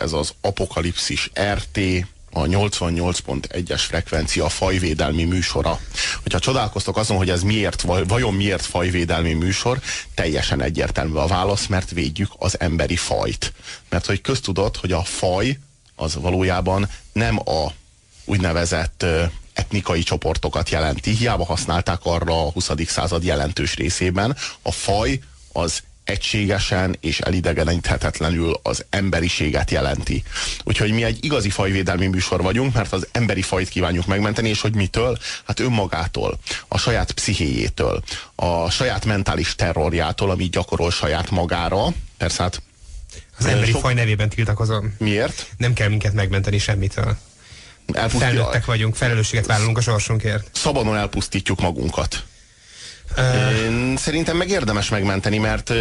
ez az Apokalipszis RT, a 88.1-es frekvencia fajvédelmi műsora. Hogyha csodálkoztok azon, hogy ez vajon miért fajvédelmi műsor, teljesen egyértelmű a válasz, mert védjük az emberi fajt. Mert hogy köztudott, hogy a faj az valójában nem a úgynevezett etnikai csoportokat jelenti. Hiába használták arra a 20. század jelentős részében. A faj az egységesen és elidegeníthetetlenül az emberiséget jelenti. Úgyhogy mi egy igazi fajvédelmi műsor vagyunk, mert az emberi fajt kívánjuk megmenteni, és hogy mitől? Hát önmagától, a saját pszichéjétől, a saját mentális terrorjától, amit gyakorol saját magára. Persze hát az emberi faj nevében tiltakozom. Miért? Nem kell minket megmenteni semmitől. Felnőttek vagyunk, felelősséget vállalunk a sorsunkért. Szabadon elpusztítjuk magunkat. Szerintem meg érdemes megmenteni, mert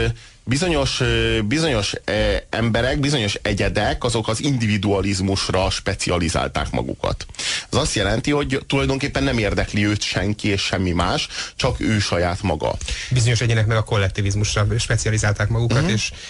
bizonyos emberek, bizonyos egyedek, azok az individualizmusra specializálták magukat. Ez azt jelenti, hogy tulajdonképpen nem érdekli őt senki és semmi más, csak ő saját maga. Bizonyos egyének meg a kollektivizmusra specializálták magukat,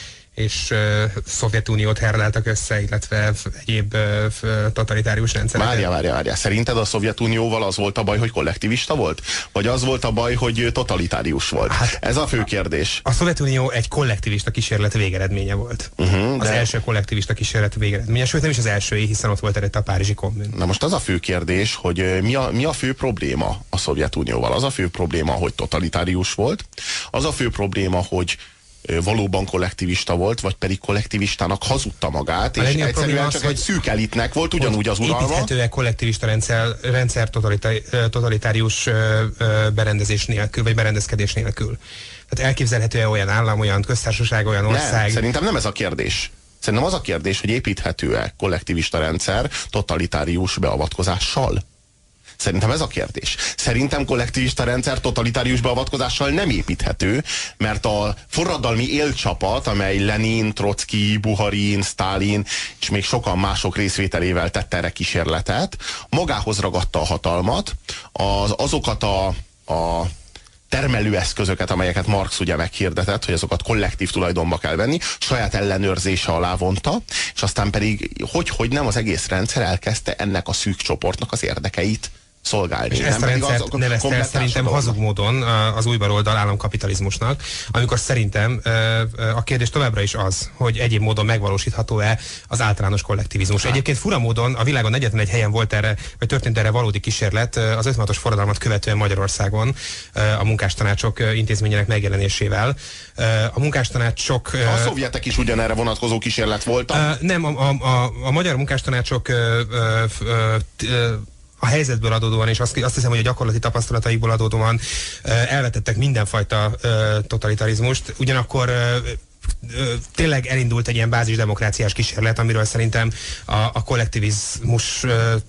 és Szovjetuniót herdáltak össze, illetve egyéb totalitárius rendszereket. Várjál. Szerinted a Szovjetunióval az volt a baj, hogy kollektivista volt? Vagy az volt a baj, hogy totalitárius volt? Hát, ez a fő kérdés. A Szovjetunió egy kollektivista kísérlet végeredménye volt. Az első kollektivista kísérlet végeredménye, sőt nem is az első, hiszen ott volt előtt a párizsi kommun. Na most az a fő kérdés, hogy mi a fő probléma a Szovjetunióval? Az a fő probléma, hogy totalitárius volt. Az a fő probléma, hogy valóban kollektivista volt, vagy pedig kollektivistának hazudta magát, és egyszerűen csak egy szűk elitnek volt ugyanúgy az uralma. Építhető-e kollektivista rendszer totalitárius berendezés nélkül, vagy berendezkedés nélkül? Tehát elképzelhető-e olyan állam, olyan köztársaság, olyan ország? Nem, szerintem nem ez a kérdés. Szerintem az a kérdés, hogy építhető-e kollektivista rendszer totalitárius beavatkozással? Szerintem ez a kérdés. Szerintem kollektivista rendszer totalitárius beavatkozással nem építhető, mert a forradalmi élcsapat, amely Lenin, Trocki, Buharin, Sztálin és még sokan mások részvételével tette erre kísérletet, magához ragadta a hatalmat, azokat a termelőeszközöket, amelyeket Marx ugye meghirdetett, hogy azokat kollektív tulajdonba kell venni, saját ellenőrzése alá vonta, és aztán pedig hogy nem az egész rendszer elkezdte ennek a szűk csoportnak az érdekeit szolgálni. És ezt a rendszert nevezte el szerintem hazug módon az új baloldal államkapitalizmusnak, amikor szerintem a kérdés továbbra is az, hogy egyéb módon megvalósítható-e az általános kollektivizmus. Egyébként fura módon a világon egyetlen egy helyen volt erre, vagy történt erre valódi kísérlet az 56-os forradalmat követően Magyarországon a munkástanácsok intézményének megjelenésével. A munkástanácsok... A szovjetek is ugyanerre vonatkozó kísérlet voltak? Nem, a magyar munkástanácsok a helyzetből adódóan, és azt hiszem, hogy a gyakorlati tapasztalataikból adódóan elvetettek mindenfajta totalitarizmust, ugyanakkor tényleg elindult egy ilyen bázisdemokráciás kísérlet, amiről szerintem a kollektivizmus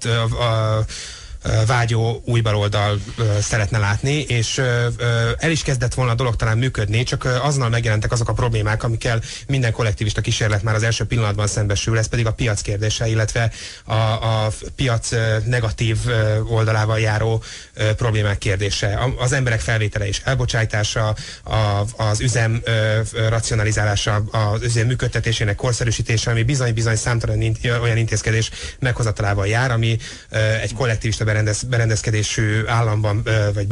vágyó új baloldal szeretne látni, és el is kezdett volna a dolog talán működni, csak azonnal megjelentek azok a problémák, amikkel minden kollektivista kísérlet már az első pillanatban szembesül, ez pedig a piac kérdése, illetve a piac negatív oldalával járó problémák kérdése. Az emberek felvétele és elbocsájtása, az üzem racionalizálása, az üzem működtetésének korszerűsítése, ami bizony-bizony számtalan olyan intézkedés meghozatalával jár, ami egy kollektivista berendezkedésű államban, vagy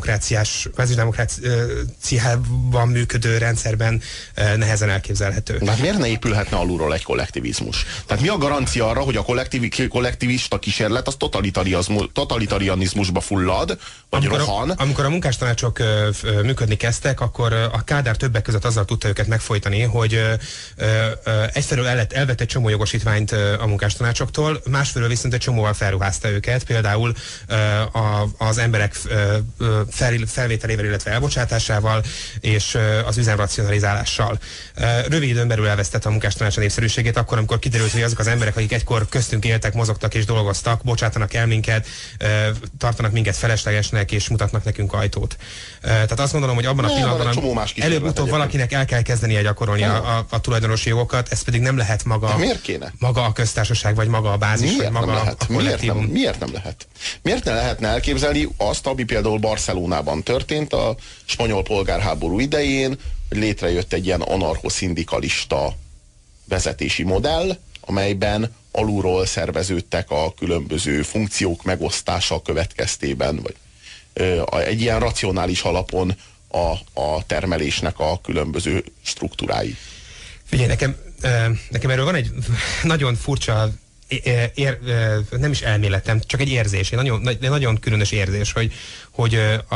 bázisdemokráciában működő rendszerben nehezen elképzelhető. De hát miért ne épülhetne alulról egy kollektivizmus? Tehát mi a garancia arra, hogy a kollektivista kísérlet az totalitarianizmusba fullad, vagy rohan? Amikor a munkástanácsok működni kezdtek, akkor a Kádár többek között azzal tudta őket megfojtani, hogy egyfelől elvett egy csomó jogosítványt a munkástanácsoktól, másfelől viszont egy csomóval felruházta őket, például az emberek felvételével, illetve elbocsátásával, és az üzemracionalizálással. Rövid időn belül elvesztette a munkástanács a népszerűségét, akkor, amikor kiderült, hogy azok az emberek, akik egykor köztünk éltek, mozogtak és dolgoztak, bocsátanak el minket, tartanak minket feleslegesnek, és mutatnak nekünk ajtót. Tehát azt gondolom, hogy abban a pillanatban előbb-utóbb valakinek el kell kezdenie gyakorolni a tulajdonosi jogokat, ez pedig nem lehet maga a köztársaság, vagy maga a bázis, vagy maga a kollektívum. Miért nem lehet? Miért ne lehetne elképzelni azt, ami például Barcelonában történt a spanyol polgárháború idején, hogy létrejött egy ilyen anarcho-szindikalista vezetési modell, amelyben alulról szerveződtek a különböző funkciók megosztása következtében, vagy egy ilyen racionális alapon a termelésnek a különböző struktúrái. Figyelj, nekem erről van egy nagyon furcsa nem is elméletem, csak egy érzés, nagyon különös érzés, hogy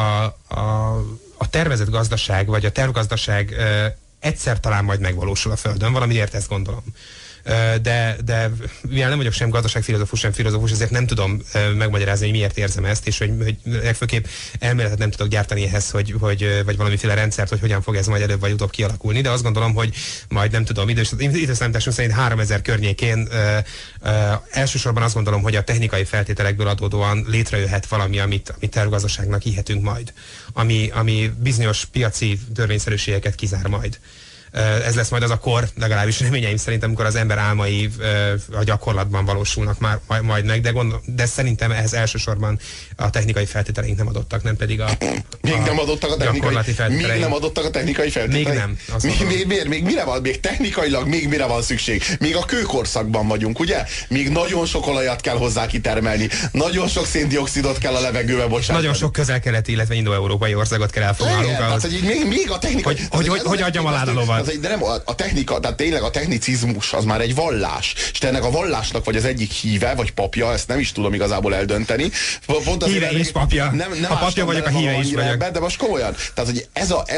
a tervezett gazdaság, vagy a tervgazdaság egyszer talán majd megvalósul a Földön, valamiért ezt gondolom. De mivel nem vagyok sem gazdaságfilozófus, sem filozófus, ezért nem tudom megmagyarázni, hogy miért érzem ezt, és hogy legfőképp elméletet nem tudok gyártani ehhez, vagy valamiféle rendszert, hogy hogyan fog ez majd előbb vagy utóbb kialakulni, de azt gondolom, hogy majd nem tudom, időszámításom szerint 3000 környékén elsősorban azt gondolom, hogy a technikai feltételekből adódóan létrejöhet valami, amit tervgazdaságnak hihetünk majd, ami bizonyos piaci törvényszerűségeket kizár majd. Ez lesz majd az a kor, legalábbis reményeim szerint, amikor az ember álmai a gyakorlatban valósulnak majd meg, de szerintem ehhez elsősorban a technikai feltételeink nem adottak, nem pedig a nem adottak a gyakorlati feltételeink. Még nem adottak a technikai feltételeink? Még nem. Még mire van? Még technikailag még mire van szükség? Még a kőkorszakban vagyunk, ugye? Még nagyon sok olajat kell hozzá kitermelni, nagyon sok széndioxidot kell a levegőbe bocsátani. Nagyon sok közel-keleti, illetve indoeurópai országot kell elfoglalnunk. Még a technikai... Hogy adjam alá a lovat. De nem, a technika, tehát tényleg a technicizmus az már egy vallás. És te ennek a vallásnak vagy az egyik híve, vagy papja, ezt nem is tudom igazából eldönteni. Pont híve és papja. Nem a papja vagyok, a híve is vagyok. De most komolyan. Tehát, hogy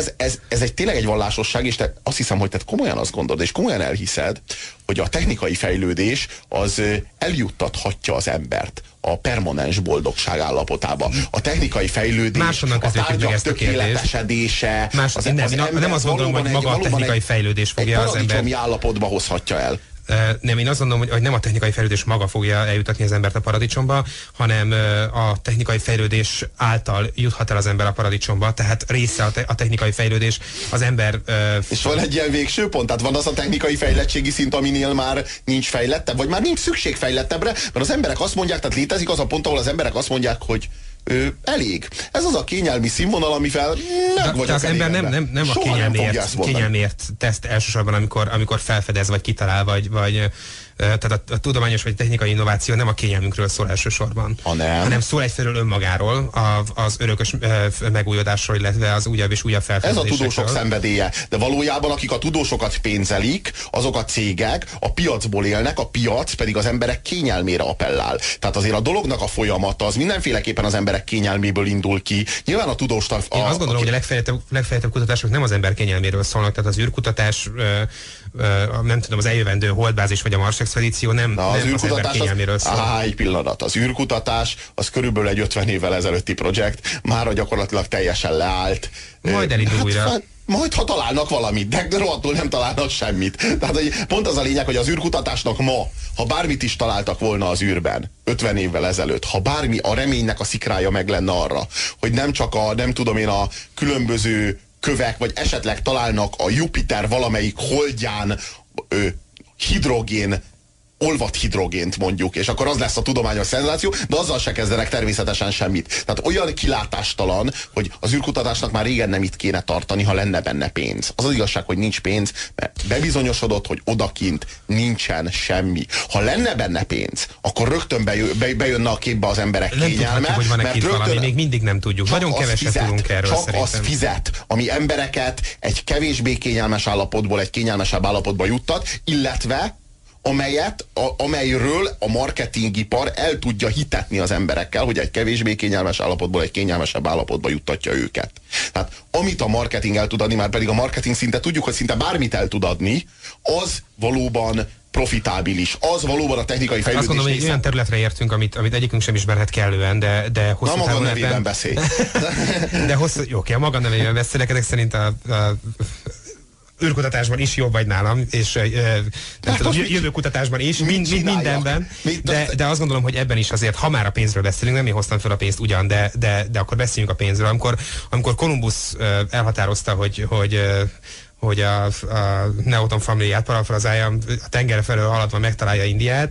ez egy tényleg egy vallásosság, és te azt hiszem, hogy te komolyan azt gondolod, és komolyan elhiszed, hogy a technikai fejlődés az eljuttathatja az embert a permanens boldogság állapotába. A technikai fejlődés, a tárgyak tökéletesedése, nem azt gondolom, hogy maga a technikai fejlődés fogja az ember állapotba hozhatja el. Nem, én azt gondolom, hogy nem a technikai fejlődés maga fogja eljutatni az embert a paradicsomba, hanem a technikai fejlődés által juthat el az ember a paradicsomba, tehát része a technikai fejlődés az ember... És van egy ilyen végső pont? Tehát van az a technikai fejlettségi szint, aminél már nincs fejlettebb, vagy már nincs szükség fejlettebbre, mert az emberek azt mondják, tehát létezik az a pont, ahol az emberek azt mondják, hogy elég. Ez az a kényelmi színvonal, amivel meg vagyok az ember nem a kényelmiért teszt elsősorban, amikor felfedez, vagy kitalál, vagy tehát a tudományos vagy technikai innováció nem a kényelmünkről szól elsősorban, hanem szól egyfelől önmagáról, az örökös megújulásról, illetve az újabb és újabb felfedezésekről. Ez a tudósok szenvedélye. De valójában akik a tudósokat pénzelik, azok a cégek a piacból élnek, a piac pedig az emberek kényelmére appellál. Tehát azért a dolognak a folyamata az mindenféleképpen az emberek kényelméből indul ki. Nyilván a tudóstal... Én azt gondolom, hogy a legfejlettebb kutatások nem az ember kényelméről szólnak, tehát az űrkutatás, nem tudom, az eljövendő holdbázis vagy a Mars expedíció nem az ember kényelméről szól. Egy pillanat, az űrkutatás az körülbelül egy 50 évvel ezelőtti projekt, mára gyakorlatilag teljesen leállt. Majd elindul újra. Majd, ha találnak valamit, de rohadtul nem találnak semmit. Tehát hogy pont az a lényeg, hogy az űrkutatásnak ma, ha bármit is találtak volna az űrben, 50 évvel ezelőtt, ha bármi, a reménynek a szikrája meg lenne arra, hogy nem csak a különböző kövek, vagy esetleg találnak a Jupiter valamelyik holdján olvadt hidrogént mondjuk, és akkor az lesz a tudományos szenzáció, de azzal se kezdenek természetesen semmit. Tehát olyan kilátástalan, hogy az űrkutatásnak már régen nem itt kéne tartani, ha lenne benne pénz. Az az igazság, hogy nincs pénz, mert bebizonyosodott, hogy odakint nincsen semmi. Ha lenne benne pénz, akkor rögtön bejönne a képbe az emberek kényelme. Hogy van mert valami, még mindig nem tudjuk. Nagyon keveset tudunk erről csak szerintem. Az fizet, ami embereket egy kevésbé kényelmes állapotból egy kényelmesebb állapotba juttat, illetve amelyről a marketingipar el tudja hitetni az emberekkel, hogy egy kevésbé kényelmes állapotból egy kényelmesebb állapotba juttatja őket. Tehát amit a marketing el tud adni, már pedig a marketing szinte tudjuk, hogy szinte bármit el tud adni, az valóban profitábilis. Az valóban a technikai fejlődés. Azt gondolom, hogy olyan területre értünk, amit egyikünk sem ismerhet kellően, de hosszú távon... Na, maga nevében beszélj. De oké, a maga nevében beszélek, ezek szerint a űrkutatásban is jobb vagy nálam, és jövőkutatásban is, mindenben, de azt gondolom, hogy ebben is azért, ha már a pénzről beszélünk, nem én hoztam fel a pénzt ugyan, de akkor beszéljünk a pénzről. Amikor Kolumbusz elhatározta, hogy a Neoton familiát parafrazálja, a tenger felől haladva megtalálja Indiát,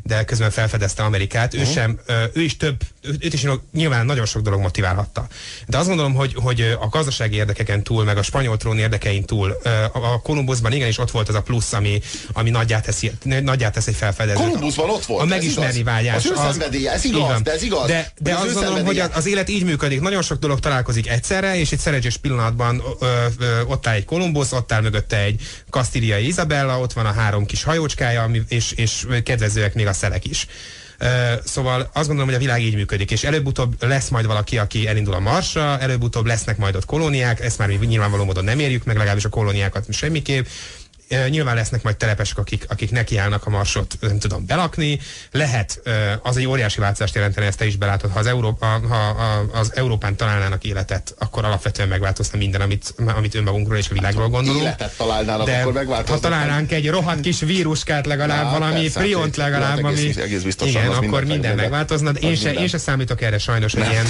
de közben felfedezte Amerikát. Ő is őt is nyilván nagyon sok dolog motiválhatta. De azt gondolom, hogy a gazdasági érdekeken túl, meg a spanyol trón érdekein túl, a Kolumbuszban igenis ott volt az a plusz, ami nagyját tesz egy felfedezőt. Kolumbuszban ott volt. A megismerni vágyás. Az ő szenvedélye, ez igaz, de ez igaz. De azt gondolom, hogy az élet így működik. Nagyon sok dolog találkozik egyszerre, és egy szerencsés pillanatban ott áll egy Kolumbusz, ott áll mögötte egy kasztíliai Izabella, ott van a 3 kis hajócskája, és kedvezőek még a szelek is. Szóval azt gondolom, hogy a világ így működik, és előbb-utóbb lesz majd valaki, aki elindul a Marsra, előbb-utóbb lesznek majd ott kolóniák, ezt már nyilvánvaló módon nem érjük meg, legalábbis a kolóniákat semmiképp. Nyilván lesznek majd telepesek, akik nekiállnak a Marsot, nem tudom, belakni. Lehet, az egy óriási változást jelentene, ezt te is belátod, ha az Európán találnának életet, akkor alapvetően megváltozna minden, amit önmagunkról és a világról gondolunk. Életet találnának, akkor megváltozna. Ha találnánk egy rohadt kis víruskát legalább, valami priont legalább, ami... Igen, akkor minden megváltozna, de én se számítok erre sajnos, hogy ilyen...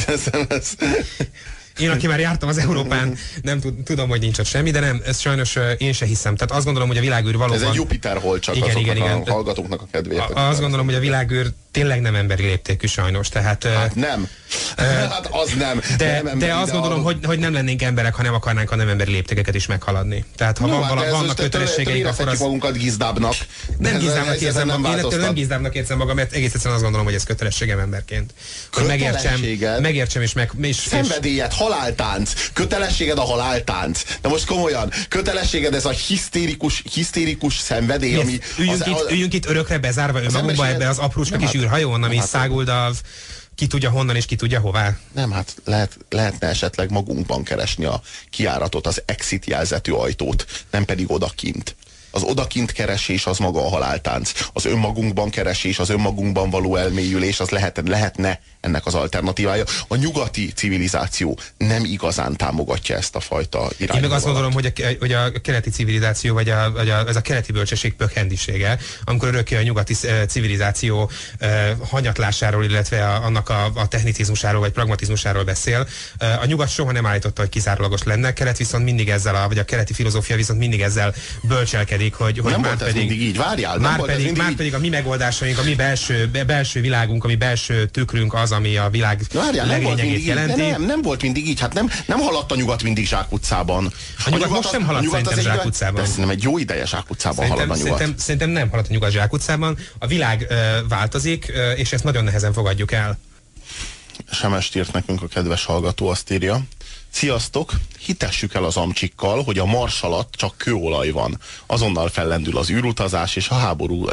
Én, aki már jártam az Európán, nem tudom, hogy nincs ott semmi, de nem, ezt sajnos én se hiszem. Tehát azt gondolom, hogy a világűr valóban... Ez egy Jupiter hol csak igen. A hallgatóknak a kedvéért. Azt gondolom, hogy a világűr tényleg nem emberi léptékű sajnos. Tehát, hát nem. Hát az nem. De azt gondolom, hogy nem lennénk emberek, ha nem akarnánk a nem emberi léptékeket is meghaladni. Tehát ha vannak kötelességeink, akkor az... magunkat gizdábbnak. Nem gizdábbnak érzem magam. Én ettől nem gizdábbnak érzem magam, mert egész egyszerűen azt gondolom, hogy ez kötelességem emberként. Hogy megértsem és szenvedélyed, haláltánc. Kötelességed a haláltánc. De most komolyan, kötelességed ez a hisztérikus szenvedély, ami... Üljünk itt örökre bezárva önmagunkba ebbe az aprócska kis űrhajón, ami száguldav, ki tudja honnan és ki tudja hová. Nem, hát lehetne esetleg magunkban keresni a kijáratot, az exit jelzetű ajtót, nem pedig odakint. Az odakint keresés az maga a haláltánc. Az önmagunkban keresés, az önmagunkban való elmélyülés, az lehetne ennek az alternatívája. A nyugati civilizáció nem igazán támogatja ezt a fajta irányvonalat. Én meg azt gondolom, hogy a keleti civilizáció, vagy ez a keleti bölcsesség pökhendisége, amikor örökké a nyugati civilizáció hanyatlásáról, illetve annak a technicizmusáról, vagy pragmatizmusáról beszél. A nyugat soha nem állította, hogy kizárólagos lenne, kelet viszont mindig ezzel, vagy a keleti filozófia viszont mindig ezzel bölcselkedik, hogy nem volt ez mindig így, várjál. Már pedig a mi megoldásaink, a mi belső világunk, a mi belső tükrünk az, ami a világ leglényegét jelenti. Nem volt mindig így, hát nem haladt a nyugat mindig zsákutcában. A nyugat most sem halad szerintem zsákutcában. De szerintem egy jó ideje zsákutcában halad a nyugat. Szerintem nem halad a nyugat zsákutcában. A világ változik, és ezt nagyon nehezen fogadjuk el. SMS-t írt nekünk a kedves hallgató, azt írja: sziasztok, hitessük el az amcsikkal, hogy a Mars alatt csak kőolaj van. Azonnal fellendül az űrutazás, és a háború,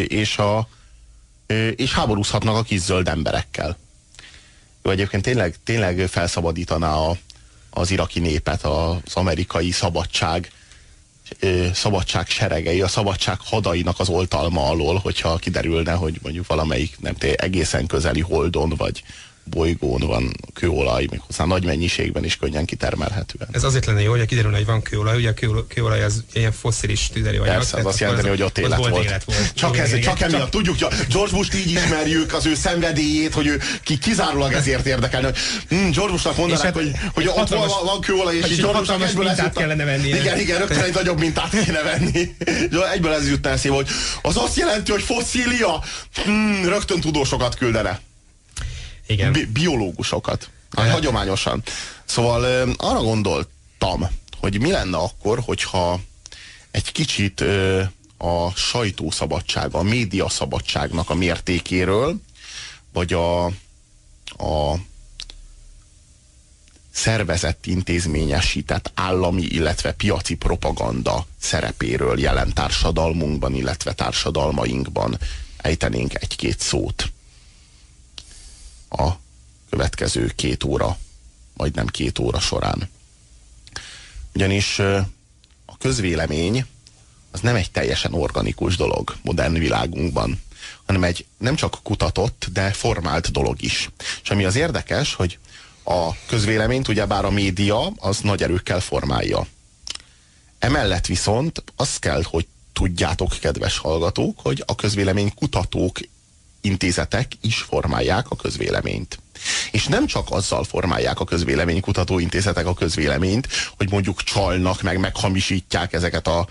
és háborúzhatnak a kis zöld emberekkel. Jó, egyébként tényleg felszabadítaná az iraki népet az amerikai szabadság seregei, a szabadság hadainak az oltalma alól, hogyha kiderülne, hogy mondjuk valamelyik egészen közeli holdon vagy bolygón van kőolaj, méghozzá nagy mennyiségben is könnyen kitermelhetően. Ez azért lenne jó, hogy kiderülne, hogy van kőolaj, ugye a kőolaj az ilyen fosszilis tüzelőanyag. Persze, az azt jelenti, hogy ott élet volt. Csak emiatt tudjuk, George Bush-t így ismerjük, az ő szenvedélyét, hogy ő kizárólag ezért érdekelne, hogy George Bushnak mondanák, hogy ott van kőolaj, és George Bushnak egyből mintát kellene venni. Igen, rögtön egy nagyobb mintát kéne venni. Egyből ez jutna eszébe, hogy az azt jelenti, hogy fosszília, rögtön tudósokat küldene. Igen. Biológusokat. Hagyományosan. Szóval arra gondoltam, hogy mi lenne akkor, hogyha egy kicsit a sajtószabadság, a médiaszabadságnak a mértékéről, vagy a szervezett, intézményesített állami, illetve piaci propaganda szerepéről jelen társadalmunkban, illetve társadalmainkban ejtenénk egy-két szót a következő 2 óra, majdnem 2 óra során. Ugyanis a közvélemény az nem egy teljesen organikus dolog modern világunkban, hanem egy nem csak kutatott, de formált dolog is. És ami az érdekes, hogy a közvéleményt ugyebár a média az nagy erőkkel formálja. Emellett viszont azt kell, hogy tudjátok, kedves hallgatók, hogy a közvélemény kutatók, intézetek is formálják a közvéleményt. És nem csak azzal formálják a közvéleménykutató intézetek a közvéleményt, hogy mondjuk csalnak, meg meghamisítják ezeket a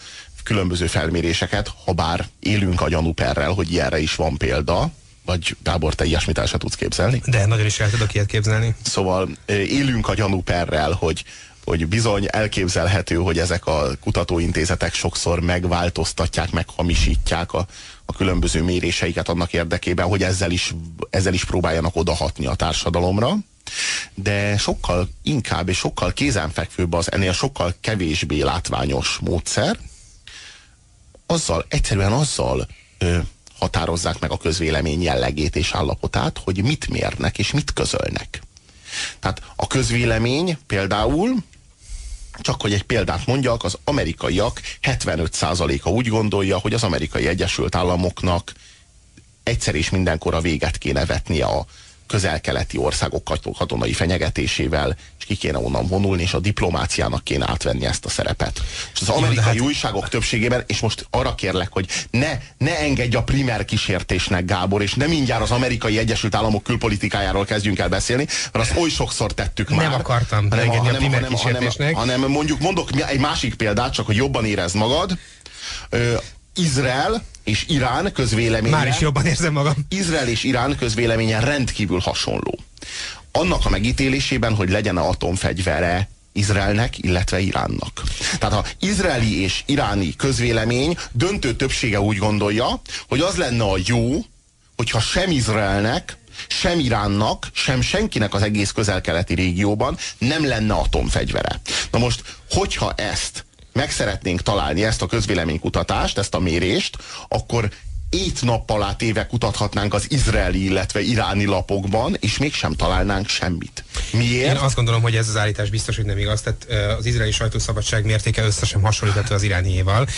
különböző felméréseket, ha bár élünk a gyanúperrel, hogy ilyenre is van példa, vagy Gábor, te ilyesmit el se tudsz képzelni? De nagyon is el tudok ilyet képzelni. Szóval élünk a gyanúperrel, hogy bizony elképzelhető, hogy ezek a kutatóintézetek sokszor megváltoztatják, meghamisítják a különböző méréseiket annak érdekében, hogy ezzel is próbáljanak odahatni a társadalomra. De sokkal inkább és sokkal kézenfekvőbb az ennél sokkal kevésbé látványos módszer, egyszerűen azzal határozzák meg a közvélemény jellegét és állapotát, hogy mit mérnek és mit közölnek. Tehát a közvélemény például, csak hogy egy példát mondjak, az amerikaiak 75%-a úgy gondolja, hogy az Amerikai Egyesült Államoknak egyszer és mindenkorra véget kéne vetnie a közel-keleti országok katonai fenyegetésével, és ki kéne onnan vonulni, és a diplomáciának kéne átvenni ezt a szerepet. És az amerikai újságok többségében, és most arra kérlek, hogy ne engedj a primer kísértésnek, Gábor, és nem mindjárt az Amerikai Egyesült Államok külpolitikájáról kezdjünk el beszélni, mert azt oly sokszor tettük már. Nem akartam engedni a primer kísértésnek. Hanem mondok egy másik példát, csak hogy jobban érezd magad. Izrael és Irán közvéleménye... Már is jobban érzem magam. Izrael és Irán közvéleménye rendkívül hasonló. Annak a megítélésében, hogy legyen atomfegyvere Izraelnek, illetve Iránnak. Tehát az izraeli és iráni közvélemény döntő többsége úgy gondolja, hogy az lenne a jó, hogyha sem Izraelnek, sem Iránnak, sem senkinek az egész közel-keleti régióban nem lenne atomfegyvere. Na most, hogyha meg szeretnénk találni ezt a közvéleménykutatást, ezt a mérést, akkor 7 nap alá téve kutathatnánk az izraeli, illetve iráni lapokban, és mégsem találnánk semmit. Miért? Én azt gondolom, hogy ez az állítás biztos, hogy nem igaz. Tehát az izraeli sajtószabadság mértéke össze sem hasonlítható az irániéval.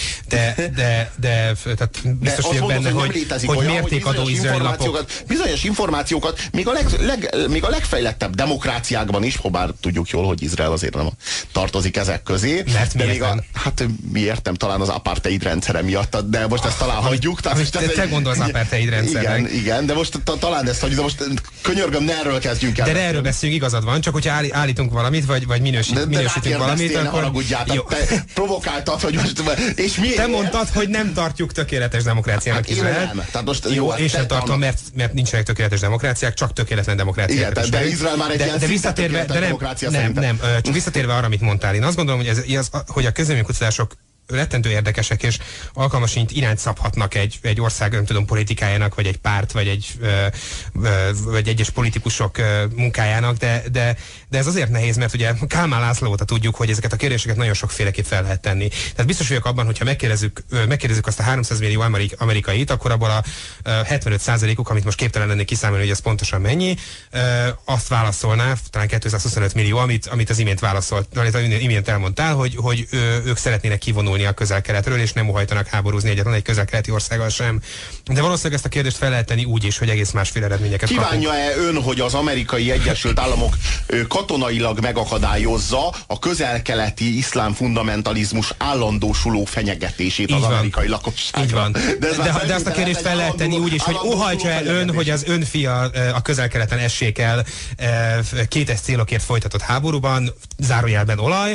Tehát biztos vagyok benne, hogy mértékadó izraeli lapok. Bizonyos információkat még a legfejlettebb demokráciákban is, ha bár tudjuk jól, hogy Izrael azért nem tartozik ezek közé. Mert de még miért nem? Talán az apartheid rendszere miatt, de most ezt talán hagyjuk. Te gondolsz apartheid rendszernek. Igen, de most talán ezt hagyjuk, de most könyörgöm, ne erről kezdjünk el. De erről beszélünk, igazad van, csak hogyha állítunk valamit, vagy minősítünk valamit, akkor... Te provokáltad, hogy most... És miért? Te mondtad, hogy nem tartjuk tökéletes demokráciának Izraelt. Jó, én sem tartom, mert nincsenek tökéletes demokráciák, csak tökéletlen demokráciák. Igen, de Izrael már egy ilyen visszatérve, demokrácia nem, csak visszatérve arra, amit mondtál, én azt gondolom, hogy a közvéleménykutatások rettentő érdekesek, és alkalmasint irányt szabhatnak egy ország, nem tudom, politikájának, vagy egy párt, vagy egyes politikusok munkájának, de ez azért nehéz, mert ugye Kálmán László óta tudjuk, hogy ezeket a kérdéseket nagyon sokféleképp fel lehet tenni. Tehát biztos vagyok abban, hogyha megkérdezzük azt a 300 millió amerikait, akkor abból a 75%-uk, amit most képtelen lennék kiszámolni, hogy ez pontosan mennyi, azt válaszolná, talán 225 millió, amit az imént válaszolt, amit az imént elmondtál, hogy ők szeretnének kivonulni a közel-keletről, és nem óhajtanak háborúzni egyetlen egy közel-keleti országgal sem. De valószínűleg ezt a kérdést fel lehet tenni úgy is, hogy egész másféle eredményeket kapunk. Kívánja-e ön, hogy az Amerikai Egyesült Államok katonailag megakadályozza a közel-keleti iszlám fundamentalizmus állandósuló fenyegetését az amerikai lakosságra? Így van. De azt a kérdést fel lehet tenni úgy is, hogy óhajtja-e ön, hogy az ön fia a közel-keleten essék el kétes célokért folytatott háborúban, zárójelben olaj,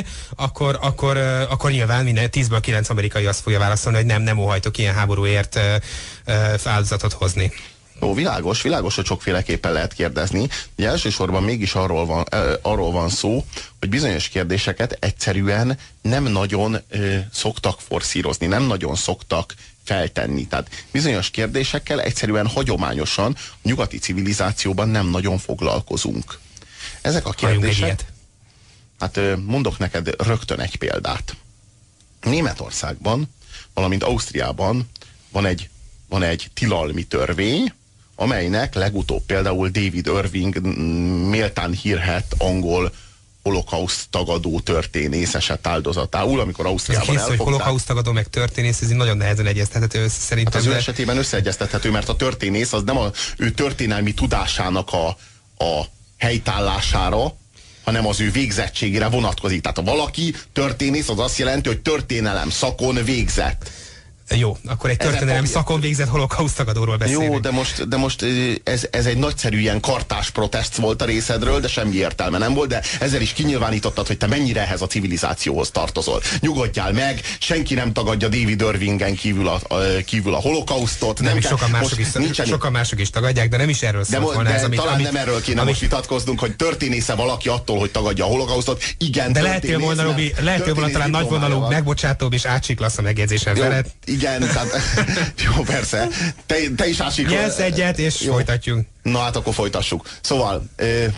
akkor nyilván minden 10-ből 9 amerikai azt fogja válaszolni, hogy nem óhajtok ilyen háborúért áldozatot hozni. Ó, világos, hogy sokféleképpen lehet kérdezni. Ugye elsősorban mégis arról van szó, hogy bizonyos kérdéseket egyszerűen nem nagyon szoktak forszírozni, nem nagyon szoktak feltenni. Tehát bizonyos kérdésekkel egyszerűen hagyományosan a nyugati civilizációban nem nagyon foglalkozunk. Ezek a kérdések... Hát mondok neked rögtön egy példát. Németországban, valamint Ausztriában van egy tilalmi törvény, amelynek legutóbb például David Irving méltán hírhedt angol holokauszt tagadó történész esett áldozatául, amikor Ausztriában elfogták. Hogy holokauszt tagadó meg történész, ez nagyon nehezen egyeztethető össze szerintem. Hát az ő esetében összeegyeztethető, mert a történész az nem az ő történelmi tudásának a helytállására, hanem az ő végzettségére vonatkozik. Tehát ha valaki történész, az azt jelenti, hogy történelem szakon végzett. Jó, akkor egy történelem szakon végzett holokausztagadóról beszélünk. Jó, de most ez egy nagyszerű ilyen kartás protest volt a részedről, de semmi értelme nem volt, de ezzel is kinyilvánítottad, hogy te mennyire ehhez a civilizációhoz tartozol. Nyugodjál meg, senki nem tagadja David Irvingen kívül a holokausztot. Nem sokan mások is tagadják, de nem is erről szólt volna ez. Talán nem erről kéne most vitatkoznunk, hogy történésze valaki attól, hogy tagadja a holokausztot. Igen, de lehettél volna, Robi, talán nagyvonalú, megbocsátóbb és átsiklasz a megjegyzésen felett. Igen, tehát, jó, persze. Te is átsiklasz. Jelsz egyet, és jó. Folytatjunk. Na hát akkor folytassuk. Szóval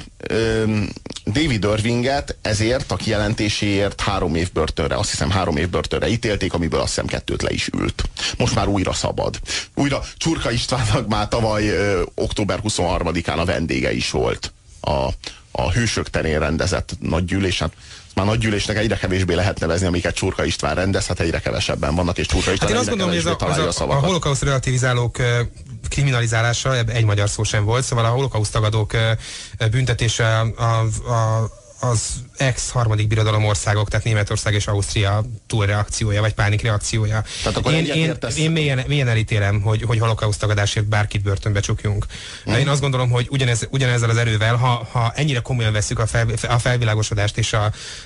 David Irvinget ezért a kijelentéséért 3 év börtönre, azt hiszem 3 év börtönre ítélték, amiből azt hiszem 2 le is ült. Most már újra szabad. Újra Csurka Istvánnak már tavaly október 23-án a vendége is volt a Hősök terén rendezett nagygyűlés. Hát már nagygyűlésnek egyre kevésbé lehet nevezni, amiket Csurka István rendez, hát egyre kevesebben vannak, és Csurka István én azt gondolom, hogy a holokauszt relativizálók kriminalizálása, egy magyar szó sem volt, szóval a holokauszt tagadók büntetése az ex-harmadik birodalom országok, tehát Németország és Ausztria túlreakciója, vagy pánikreakciója. Én mélyen elítélem, hogy holokauszt tagadásért bárkit börtönbe csukjunk. Én azt gondolom, hogy ugyanezzel az erővel, ha ennyire komolyan vesszük a felvilágosodást és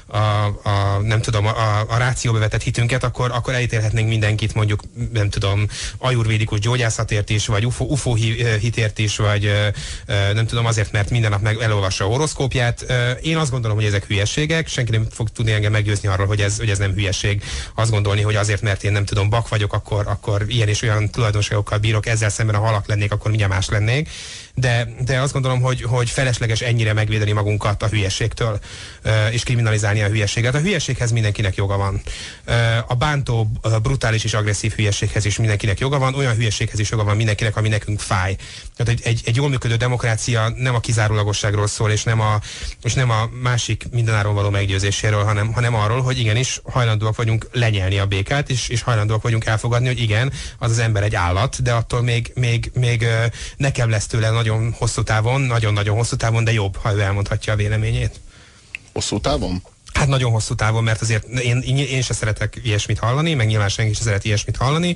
nem tudom, a rációba vetett hitünket, akkor elítélhetnénk mindenkit, mondjuk, nem tudom, ajurvédikus gyógyászatért is, vagy UFO hitért is, vagy nem tudom, azért, mert minden nap elolvassa a horoszkópját. Én azt gondolom, hogy ezek hülyeségek, senki nem fog tudni engem meggyőzni arról, hogy ez nem hülyeség. Azt gondolni, hogy azért, mert én nem tudom, bak vagyok, akkor ilyen és olyan tulajdonságokkal bírok, ezzel szemben a halak lennék, akkor mindjárt más lennék. De azt gondolom, hogy felesleges ennyire megvédeni magunkat a hülyeségtől, és kriminalizálni a hülyeséget. A hülyeséghez mindenkinek joga van. A bántó, brutális és agresszív hülyeséghez is mindenkinek joga van, olyan hülyeséghez is joga van mindenkinek, ami nekünk fáj. Tehát egy jól működő demokrácia nem a kizárólagosságról szól, és nem a másik mindenáron való meggyőzéséről, hanem arról, hogy igenis hajlandóak vagyunk lenyelni a békát, és hajlandóak vagyunk elfogadni, hogy igen, az ember egy állat, de attól még nekem lesz tőle nagyon hosszú távon, nagyon-nagyon hosszú távon, de jobb, ha ő elmondhatja a véleményét. Hosszú távon? Hát nagyon hosszú távon, mert azért én se szeretek ilyesmit hallani, meg nyilván senki se szeret ilyesmit hallani,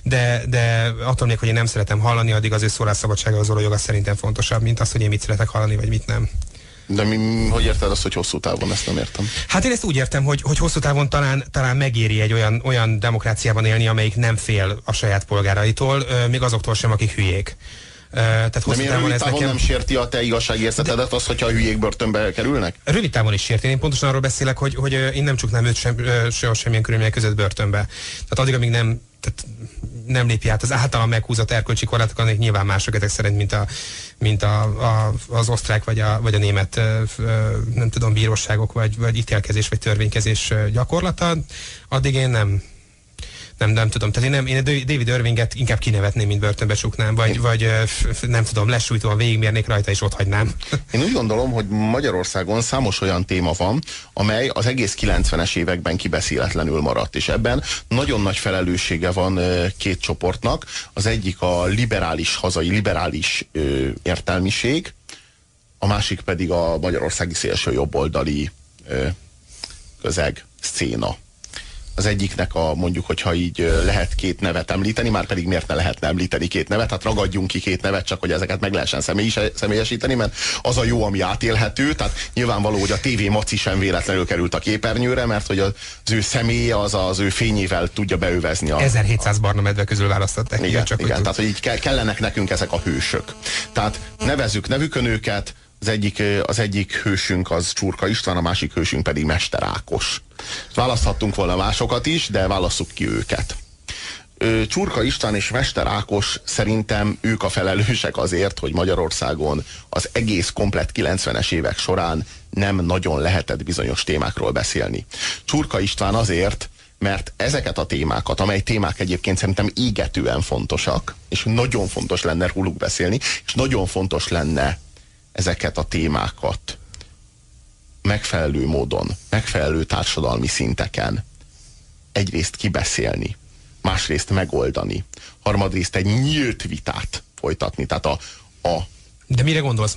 de attól még, hogy én nem szeretem hallani, addig az ő szólásszabadsága való joga szerintem fontosabb, mint az, hogy én mit szeretek hallani, vagy mit nem. De hogy érted azt, hogy hosszú távon? Ezt nem értem. Hát én ezt úgy értem, hogy hosszú távon talán megéri egy olyan demokráciában élni, amelyik nem fél a saját polgáraitól, még azoktól sem, akik hülyék. Tehát de miért rövid távon nem sérti a te igazságérzetedet az, hogyha a hülyék börtönbe kerülnek? Rövid távon is sérti. Én pontosan arról beszélek, hogy én nem csuknám őt semmilyen körülmények között börtönbe. Tehát addig, amíg nem lépi át az általam meghúzott erkölcsi korlátokat, amik nyilván mások ezek szerint, mint az osztrák vagy a német nem tudom, bíróságok, vagy ítélkezés, vagy törvénykezés gyakorlata, addig én nem tudom. Tehát én David Irvinget inkább kinevetném, mint börtönbe csuknám, vagy nem tudom, lesújtóan végigmérnék rajta, és ott hagynám. Én úgy gondolom, hogy Magyarországon számos olyan téma van, amely az egész 90-es években kibeszéletlenül maradt, és ebben nagyon nagy felelőssége van két csoportnak. Az egyik a hazai liberális értelmiség, a másik pedig a magyarországi szélső jobboldali közeg, szcéna. Az egyiknek mondjuk, hogyha így lehet 2 nevet említeni, már pedig miért ne lehetne említeni 2 nevet, hát ragadjunk ki 2 nevet, csak hogy ezeket meg lehessen személyesíteni, mert az a jó, ami átélhető, tehát nyilvánvaló, hogy a TV Maci sem véletlenül került a képernyőre, mert hogy az ő személye az ő fényével tudja beövezni 1700 barna medve közül választották. Igen, tehát hogy így kellenek nekünk ezek a hősök. Tehát nevezzük nevükön őket, az egyik hősünk az Csurka István, a másik hősünk pedig Mester Ákos. Választhattunk volna másokat is, de válasszuk ki őket. Csurka István és Mester Ákos, szerintem ők a felelősek azért, hogy Magyarországon az egész komplett 90-es évek során nem nagyon lehetett bizonyos témákról beszélni. Csurka István azért, mert ezeket a témákat, amely témák egyébként szerintem égetően fontosak, és nagyon fontos lenne róluk beszélni, és nagyon fontos lenne ezeket a témákat megfelelő módon, megfelelő társadalmi szinteken egyrészt kibeszélni, másrészt megoldani, harmadrészt egy nyílt vitát folytatni. Tehát De mire gondolsz?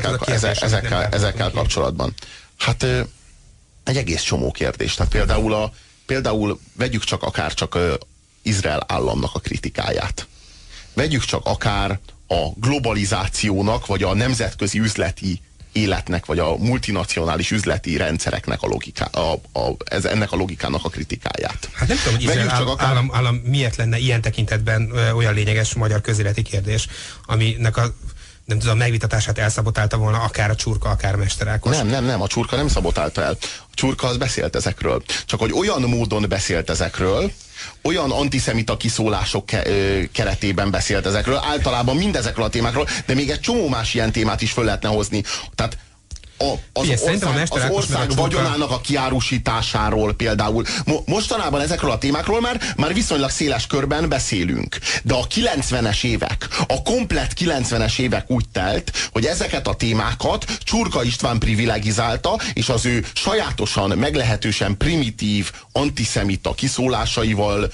Ezekkel kapcsolatban. Hát egy egész csomó kérdés. Tehát például vegyük csak akár csak Izrael államnak a kritikáját. Vegyük csak akár a globalizációnak, vagy a nemzetközi üzleti életnek, vagy a multinacionális üzleti rendszereknek ennek a logikának a kritikáját. Hát nem tudom, hogy Izrael állam miért lenne ilyen tekintetben olyan lényeges magyar közéleti kérdés, aminek a nem tudom, megvitatását elszabotálta volna akár a Csurka, akár Mester Ákos. Nem, a Csurka nem szabotálta el. A Csurka az beszélt ezekről. Csak hogy olyan módon beszélt ezekről, olyan antiszemita kiszólások keretében beszélt ezekről, általában mindezekről a témákról, de még egy csomó más ilyen témát is föl lehetne hozni. Tehát az ország vagyonának a kiárusításáról például. Mostanában ezekről a témákról már viszonylag széles körben beszélünk. De a 90-es évek, a komplett 90-es évek úgy telt, hogy ezeket a témákat Csurka István privilegizálta, és az ő sajátosan, meglehetősen primitív, antiszemita kiszólásaival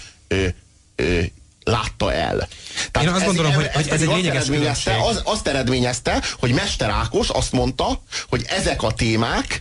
látta el. Tehát én azt gondolom, hogy ez egy lényeges különbség. Azt eredményezte, hogy Mester Ákos azt mondta, hogy ezek a témák,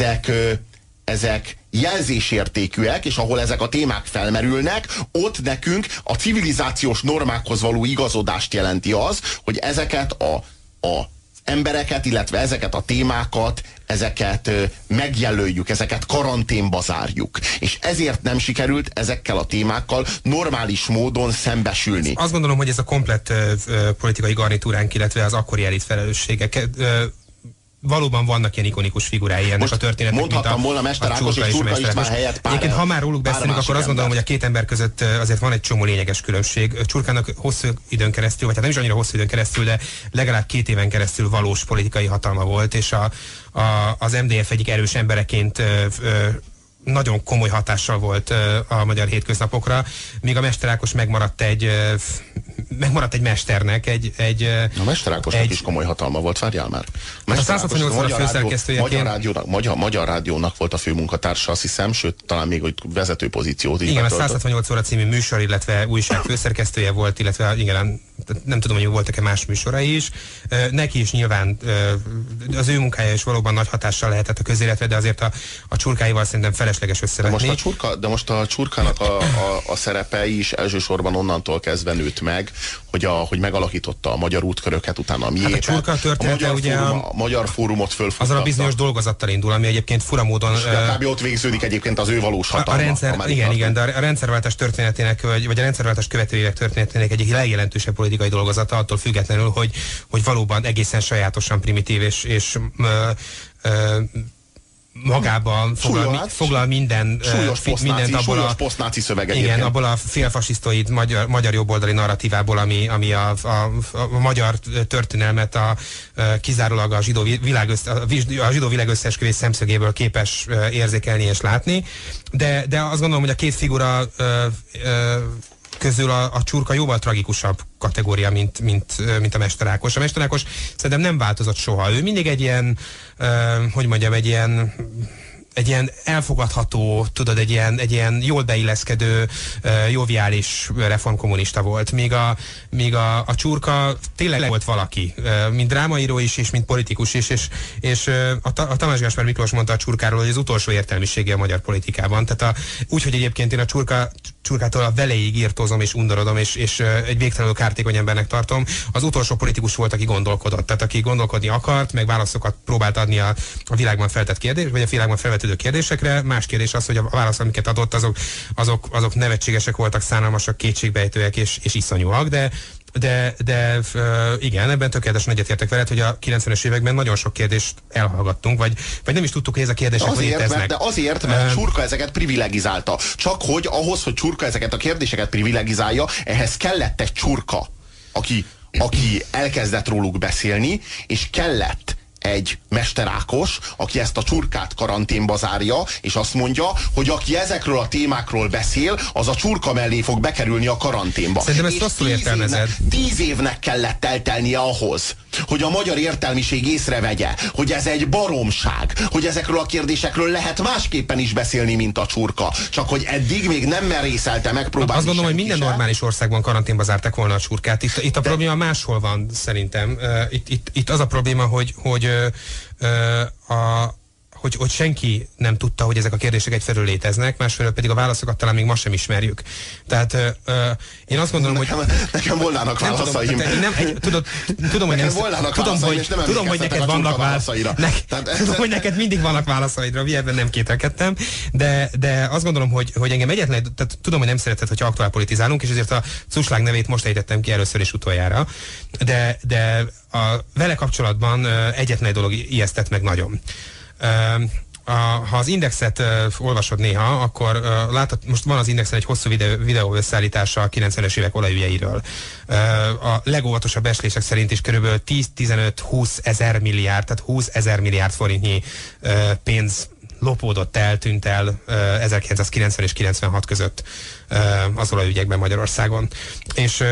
ezek jelzésértékűek, és ahol ezek a témák felmerülnek, ott nekünk a civilizációs normákhoz való igazodást jelenti az, hogy ezeket az embereket, illetve ezeket a témákat, ezeket megjelöljük, ezeket karanténba zárjuk. És ezért nem sikerült ezekkel a témákkal normális módon szembesülni. Azt gondolom, hogy ez a komplett politikai garnitúránk, illetve az akkori elit felelősségek valóban vannak ilyen ikonikus figurái ennek a történetnek. Mondhattam volna Mester Ákos és Csurka István helyett egyébként, ha már róluk beszélünk, akkor azt gondolom, hogy a két ember között azért van egy csomó lényeges különbség. Csurkának hosszú időn keresztül, vagy hát nem is annyira hosszú időn keresztül, de legalább 2 éven keresztül valós politikai hatalma volt, és az MDF egyik erős embereként nagyon komoly hatással volt a magyar hétköznapokra, míg a Mester Ákos megmaradt egy mesternek, a Mester Ákosnak is komoly hatalma volt, várjál már. A 168 óra főszerkesztőjeként Magyar Rádiónak volt a főmunkatársa, azt hiszem, sőt, talán még egy vezető pozíciót is. Igen, a 168 óra című műsor, illetve újság főszerkesztője volt, illetve igen, nem tudom, hogy voltak-e más műsorai is. Neki is nyilván az ő munkája is valóban nagy hatással lehetett a közéletre, de azért a Csurkáival szerintem felesleges összevetni. De most a Csurkának a szerepe is elsősorban onnantól kezdve nőtt meg, hogy megalakította a magyar útköröket, utána a miépet. Hát a Csurka története ugye a magyar fórumot fölfuttatta. Azon a bizonyos dolgozattal indul, ami egyébként fura módon... Kb. Ott végződik egyébként az ő valós hatalma. Igen, de a rendszerváltás történetének, vagy a rendszerváltás követő évek történetének egyik legjelentőség politikai dolgozata, attól függetlenül, hogy valóban egészen sajátosan primitív és magában foglal mindent abból a posztnáci szöveg igen, abból a félfasisztoid magyar jobboldali narratívából, ami a magyar történelmet kizárólag a zsidó világ összeesküvés szemszögéből képes érzékelni és látni. De azt gondolom, hogy a két figura közül a Csurka jóval tragikusabb kategória, mint a Mester Ákos. A Mester Ákos szerintem nem változott soha. Ő mindig egy ilyen, hogy mondjam, egy ilyen elfogadható, tudod, egy ilyen jól beilleszkedő, joviális reformkommunista volt. Míg a Csurka tényleg volt valaki, mint drámaíró is, és mint politikus is, és a Tamás Gáspár Miklós mondta a Csurkáról, hogy az utolsó értelmisége a magyar politikában. Tehát úgyhogy egyébként én a Csurkától a veleig írtózom és undorodom, és egy végtelenül kártékony embernek tartom. Az utolsó politikus volt, aki gondolkodott. Tehát aki gondolkodni akart, meg válaszokat próbált adni a világban feltett kérdés, vagy a világban felvetődő kérdésekre. Más kérdés az, hogy a válaszok, amiket adott, azok nevetségesek voltak, szánalmasak, kétségbejtőek és iszonyúak, de igen, ebben tökéletesen egyetértek veled, hogy a 90-es években nagyon sok kérdést elhallgattunk, vagy nem is tudtuk, hogy ez a kérdések léteznek. De azért, mert Csurka ezeket privilegizálta. Csak hogy ahhoz, hogy Csurka ezeket a kérdéseket privilegizálja, ehhez kellett egy Csurka, aki elkezdett róluk beszélni, és kellett egy Mester Ákos, aki ezt a Csurkát karanténba zárja, és azt mondja, hogy aki ezekről a témákról beszél, az a Csurka mellé fog bekerülni a karanténba. Szerintem ezt rosszul értelmezed. 10 évnek kellett eltelnie ahhoz, hogy a magyar értelmiség észrevegye, hogy ez egy baromság, hogy ezekről a kérdésekről lehet másképpen is beszélni, mint a Csurka. Csak hogy eddig még nem merészelte megpróbálni. Azt gondolom, hogy minden normális országban karanténba zárták volna a Csurkát. Itt a probléma máshol van, szerintem. Itt az a probléma, hogy senki nem tudta, hogy ezek a kérdések egyfelől léteznek, másfelől pedig a válaszokat talán még ma sem ismerjük. Tehát én azt gondolom, hogy... Nekem volnának válaszaim. Tudom, hogy neked vannak válaszaidra. Tudom, hogy neked mindig vannak válaszaidra, ebben nem kételkedtem, de azt gondolom, hogy engem egyetlen, tehát tudom, hogy nem szereted, hogyha aktuál politizálunk, és ezért a CUSLÁG nevét most ejtettem ki először és utoljára, de vele kapcsolatban egyetlen egy dolog ijesztett meg nagyon. Ha az Indexet olvasod néha, akkor látod, most van az Indexen egy hosszú videó összeállítása a 90-es évek olajügyeiről. A legóvatosabb becslések szerint is körülbelül 10-15-20 ezer milliárd, tehát 20 ezer milliárd forintnyi pénz lopódott el, tűnt el 1990 és 96 között az olajügyekben Magyarországon. És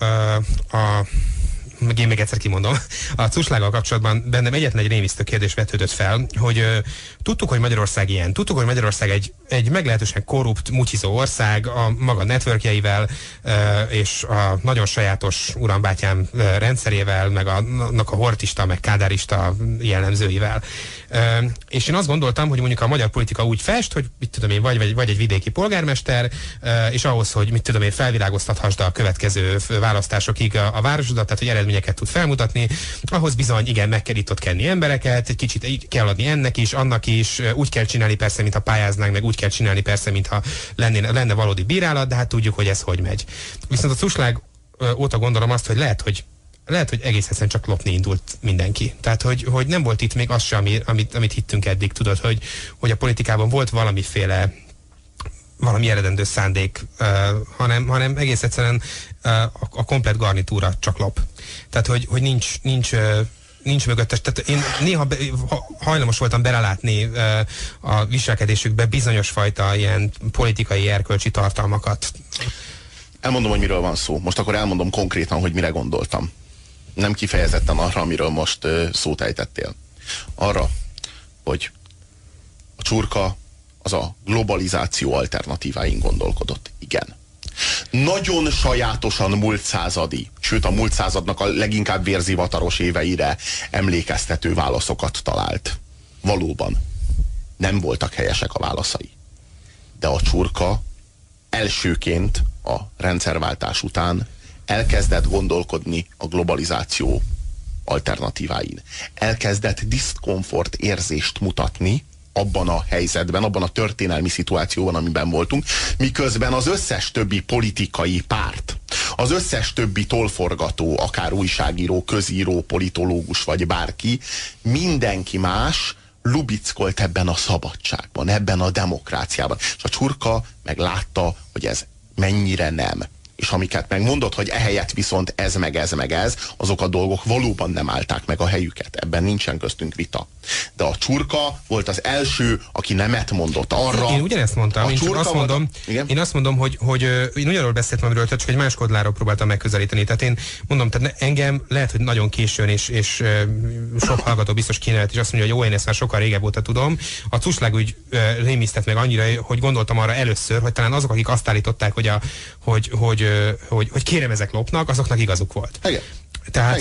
én még egyszer kimondom, a CUSLÁG-gal kapcsolatban bennem egyetlen egy rémisztő kérdés vetődött fel, hogy tudtuk, hogy Magyarország ilyen, tudtuk, hogy Magyarország egy meglehetősen korrupt, mutyizó ország a maga networkjeivel és a nagyon sajátos urambátyám rendszerével, meg annak a hortista, meg kádárista jellemzőivel. És én azt gondoltam, hogy mondjuk a magyar politika úgy fest, hogy mit tudom én, vagy egy vidéki polgármester, és ahhoz, hogy mit tudom én, felvilágoztathasd a következő választásokig a városodat, tehát hogy eredményeket tud felmutatni, ahhoz bizony igen, meg kell itt ott kenni embereket, egy kicsit kell adni ennek is, annak is, úgy kell csinálni persze, mintha pályáznánk, meg úgy kell csinálni persze, mintha lenne valódi bírálat, de hát tudjuk, hogy ez hogy megy. Viszont a CUSLÁG óta gondolom azt, hogy lehet, hogy egész egyszerűen csak lopni indult mindenki. Tehát, hogy nem volt itt még az sem, amit hittünk eddig, tudod, hogy a politikában volt valami eredendő szándék, hanem egész egyszerűen a komplett garnitúra csak lop. Tehát, hogy nincs mögöttes. Tehát én néha hajlamos voltam belelátni a viselkedésükbe bizonyos fajta ilyen politikai erkölcsi tartalmakat. Elmondom, hogy miről van szó. Most akkor elmondom konkrétan, hogy mire gondoltam. Nem kifejezetten arra, amiről most szót ejtettél. Arra, hogy a csurka az a globalizáció alternatíváin gondolkodott. Igen. Nagyon sajátosan múlt századi, sőt a múlt századnak a leginkább vérzivataros éveire emlékeztető válaszokat talált. Valóban nem voltak helyesek a válaszai. De a csurka elsőként a rendszerváltás után elkezdett gondolkodni a globalizáció alternatíváin. Elkezdett diszkomfort érzést mutatni abban a helyzetben, abban a történelmi szituációban, amiben voltunk, miközben az összes többi politikai párt, az összes többi tollforgató, akár újságíró, közíró, politológus vagy bárki, mindenki más lubickolt ebben a szabadságban, ebben a demokráciában. És a csurka meg látta, hogy ez mennyire nem. És amiket megmondott, hogy ehelyett viszont ez meg ez meg ez, azok a dolgok valóban nem állták meg a helyüket. Ebben nincsen köztünk vita. De a csurka volt az első, aki nemet mondott arra. Én ugyanezt mondtam. Én azt mondom, hogy én ugyanarról beszéltem, amiről csak egy más kodláról próbáltam megközelíteni. Tehát én mondom, tehát engem lehet, hogy nagyon későn és sok hallgató biztos kínálat, és azt mondja, hogy jó, én ezt már sokkal régebb óta tudom. A CUSLÁG úgy rémisztett meg annyira, hogy gondoltam arra először, hogy talán azok, akik azt állították, hogy kérem, ezek lopnak, azoknak igazuk volt. Igen. Tehát,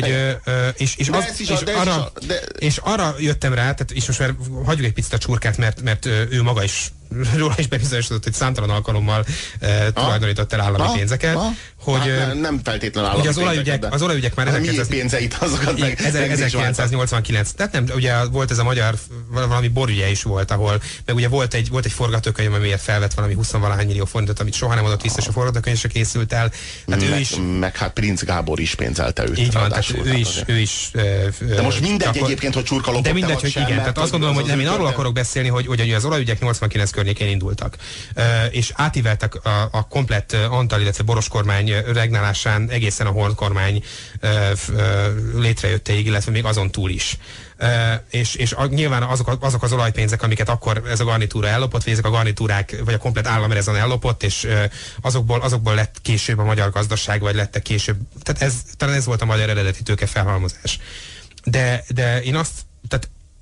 és arra jöttem rá, tehát, és most már hagyjuk egy picit a csurkát, mert ő maga is róla is bebizonyosodott, hogy számtalan alkalommal tulajdonított el állami pénzeket. Hogy, nem feltétlenül állami pénzeket. Az olajügyek már 1989. Tehát nem, ugye volt ez a magyar valami borügye is volt, ahol, meg ugye volt egy forgatókönyv, amiért felvett valami 20-valahány millió forintot, amit soha nem adott vissza, és a forgatókönyv se készült el. Hát meg hát Princ Gábor is pénzelte őt. Így van, tehát ő is. De most mindegy egyébként, hogy csurka lopott. De mindegy, hogy igen. Tehát azt gondolom, hogy nem, én arról akarok beszélni, hogy az olajügyek 89 környékén indultak. És átíveltek a komplett Antal, illetve Boros kormány regnálásán egészen a Horn kormány létrejöttéig, illetve még azon túl is. És nyilván azok az olajpénzek, amiket akkor ez a garnitúra ellopott, vagy ezek a garnitúrák, vagy a komplett állam ezen ellopott, és azokból lett később a magyar gazdaság, vagy lettek később. Tehát talán ez volt a magyar eredeti tőke felhalmozás. De én tehát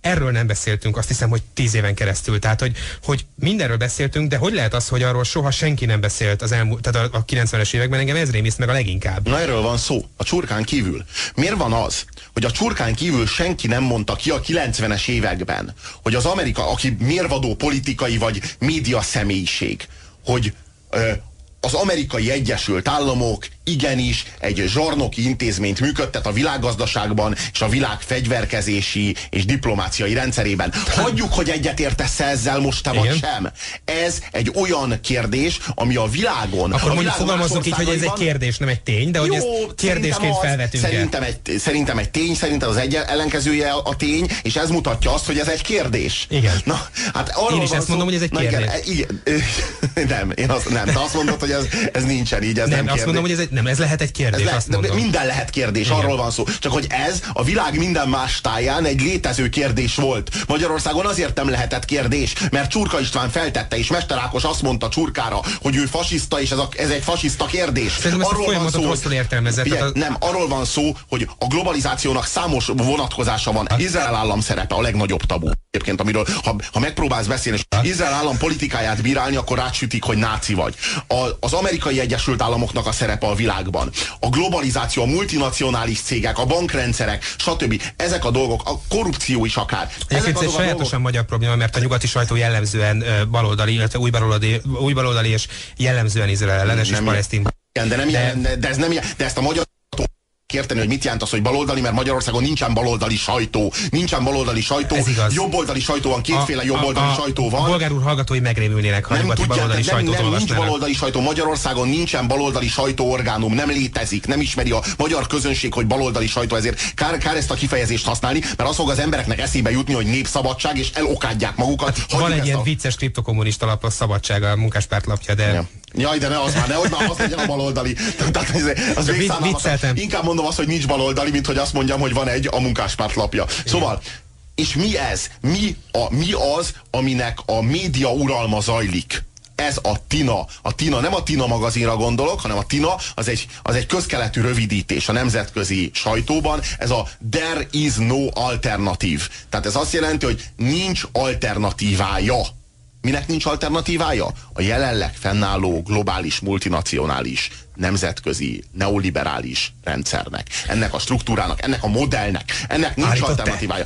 erről nem beszéltünk, azt hiszem, hogy 10 éven keresztül. Tehát, hogy mindenről beszéltünk, de hogy lehet az, hogy arról soha senki nem beszélt az elmúlt, tehát a 90-es években, engem ez rémiszt meg a leginkább. Na, erről van szó, a csurkán kívül. Miért van az, hogy a csurkán kívül senki nem mondta ki a 90-es években, hogy az Amerika, aki mérvadó politikai vagy média személyiség, hogy az Amerikai Egyesült Államok igenis egy zsarnoki intézményt működtet a világgazdaságban és a világ fegyverkezési és diplomáciai rendszerében. Hagyjuk, hogy egyetértesz ezzel most te vagy sem. Ez egy olyan kérdés, ami a világon... Akkor mondjuk fogalmazzunk így, hogy ez egy kérdés, nem egy tény, de hogy ezt kérdésként felvetünk el. Szerintem egy tény, szerintem az ellenkezője a tény, és ez mutatja azt, hogy ez egy kérdés. Igen. Na, hát én is ezt mondom, hogy ez egy kérdés. Igen, nem, te azt mondod, hogy ez nincsen így, ez nem kérdés. Azt mondom, hogy ez lehet egy kérdés, azt mondom. Minden lehet kérdés, igen. Arról van szó. Csak hogy ez a világ minden más táján egy létező kérdés volt. Magyarországon azért nem lehetett kérdés, mert Csurka István feltette, és Mester Ákos azt mondta Csurkára, hogy ő fasiszta, és ez egy fasiszta kérdés. Szerintem arról van szó, rosszul értelmezett. Nem, arról van szó, hogy a globalizációnak számos vonatkozása van. Izrael állam szerepe a legnagyobb tabu. Egyébként, amiről, ha megpróbálsz beszélni, és Izrael állam politikáját bírálni, akkor rátsütik, hogy náci vagy. Az Amerikai Egyesült Államoknak a szerepe a világban. A globalizáció, a multinacionális cégek, a bankrendszerek, stb. Ezek a dolgok, a korrupció is akár. Egyébként ez sajátosan magyar probléma, mert a nyugati sajtó jellemzően baloldali, illetve új baloldali és jellemzően Izrael ellenes és palesztin. De ezt a magyar érteni, hogy mit jelent az, hogy baloldali, mert Magyarországon nincsen baloldali sajtó. Nincsen baloldali sajtó. Jobboldali sajtó van, kétféle jobboldali sajtó van. A bolgár úr hallgatói megrémülnének, ha nyugati baloldali sajtót olvasnának. Nincs baloldali sajtó. Magyarországon nincsen baloldali sajtóorgánum, nem létezik, nem ismeri a magyar közönség, hogy baloldali sajtó, ezért kár ezt a kifejezést használni, mert az fog az embereknek eszébe jutni, hogy népszabadság, és elokádják magukat. Van egy ilyen vicces kriptokommunista lap, a Szabadság, a Munkáspárt lapja, de... Ja. Jaj, de ne az már, nehogy már az legyen a baloldali. Az inkább mondom azt, hogy nincs baloldali, mint hogy azt mondjam, hogy van a Munkáspárt lapja. Szóval, és mi ez? Mi az, aminek a média uralma zajlik? Ez a TINA. A TINA, nem a TINA magazinra gondolok, hanem a TINA az egy közkeletű rövidítés a nemzetközi sajtóban. Ez a There is no alternative. Tehát ez azt jelenti, hogy nincs alternatívája. Minek nincs alternatívája? A jelenleg fennálló globális, multinacionális, nemzetközi, neoliberális rendszernek. Ennek a struktúrának, ennek a modellnek. Ennek nincs alternatívája.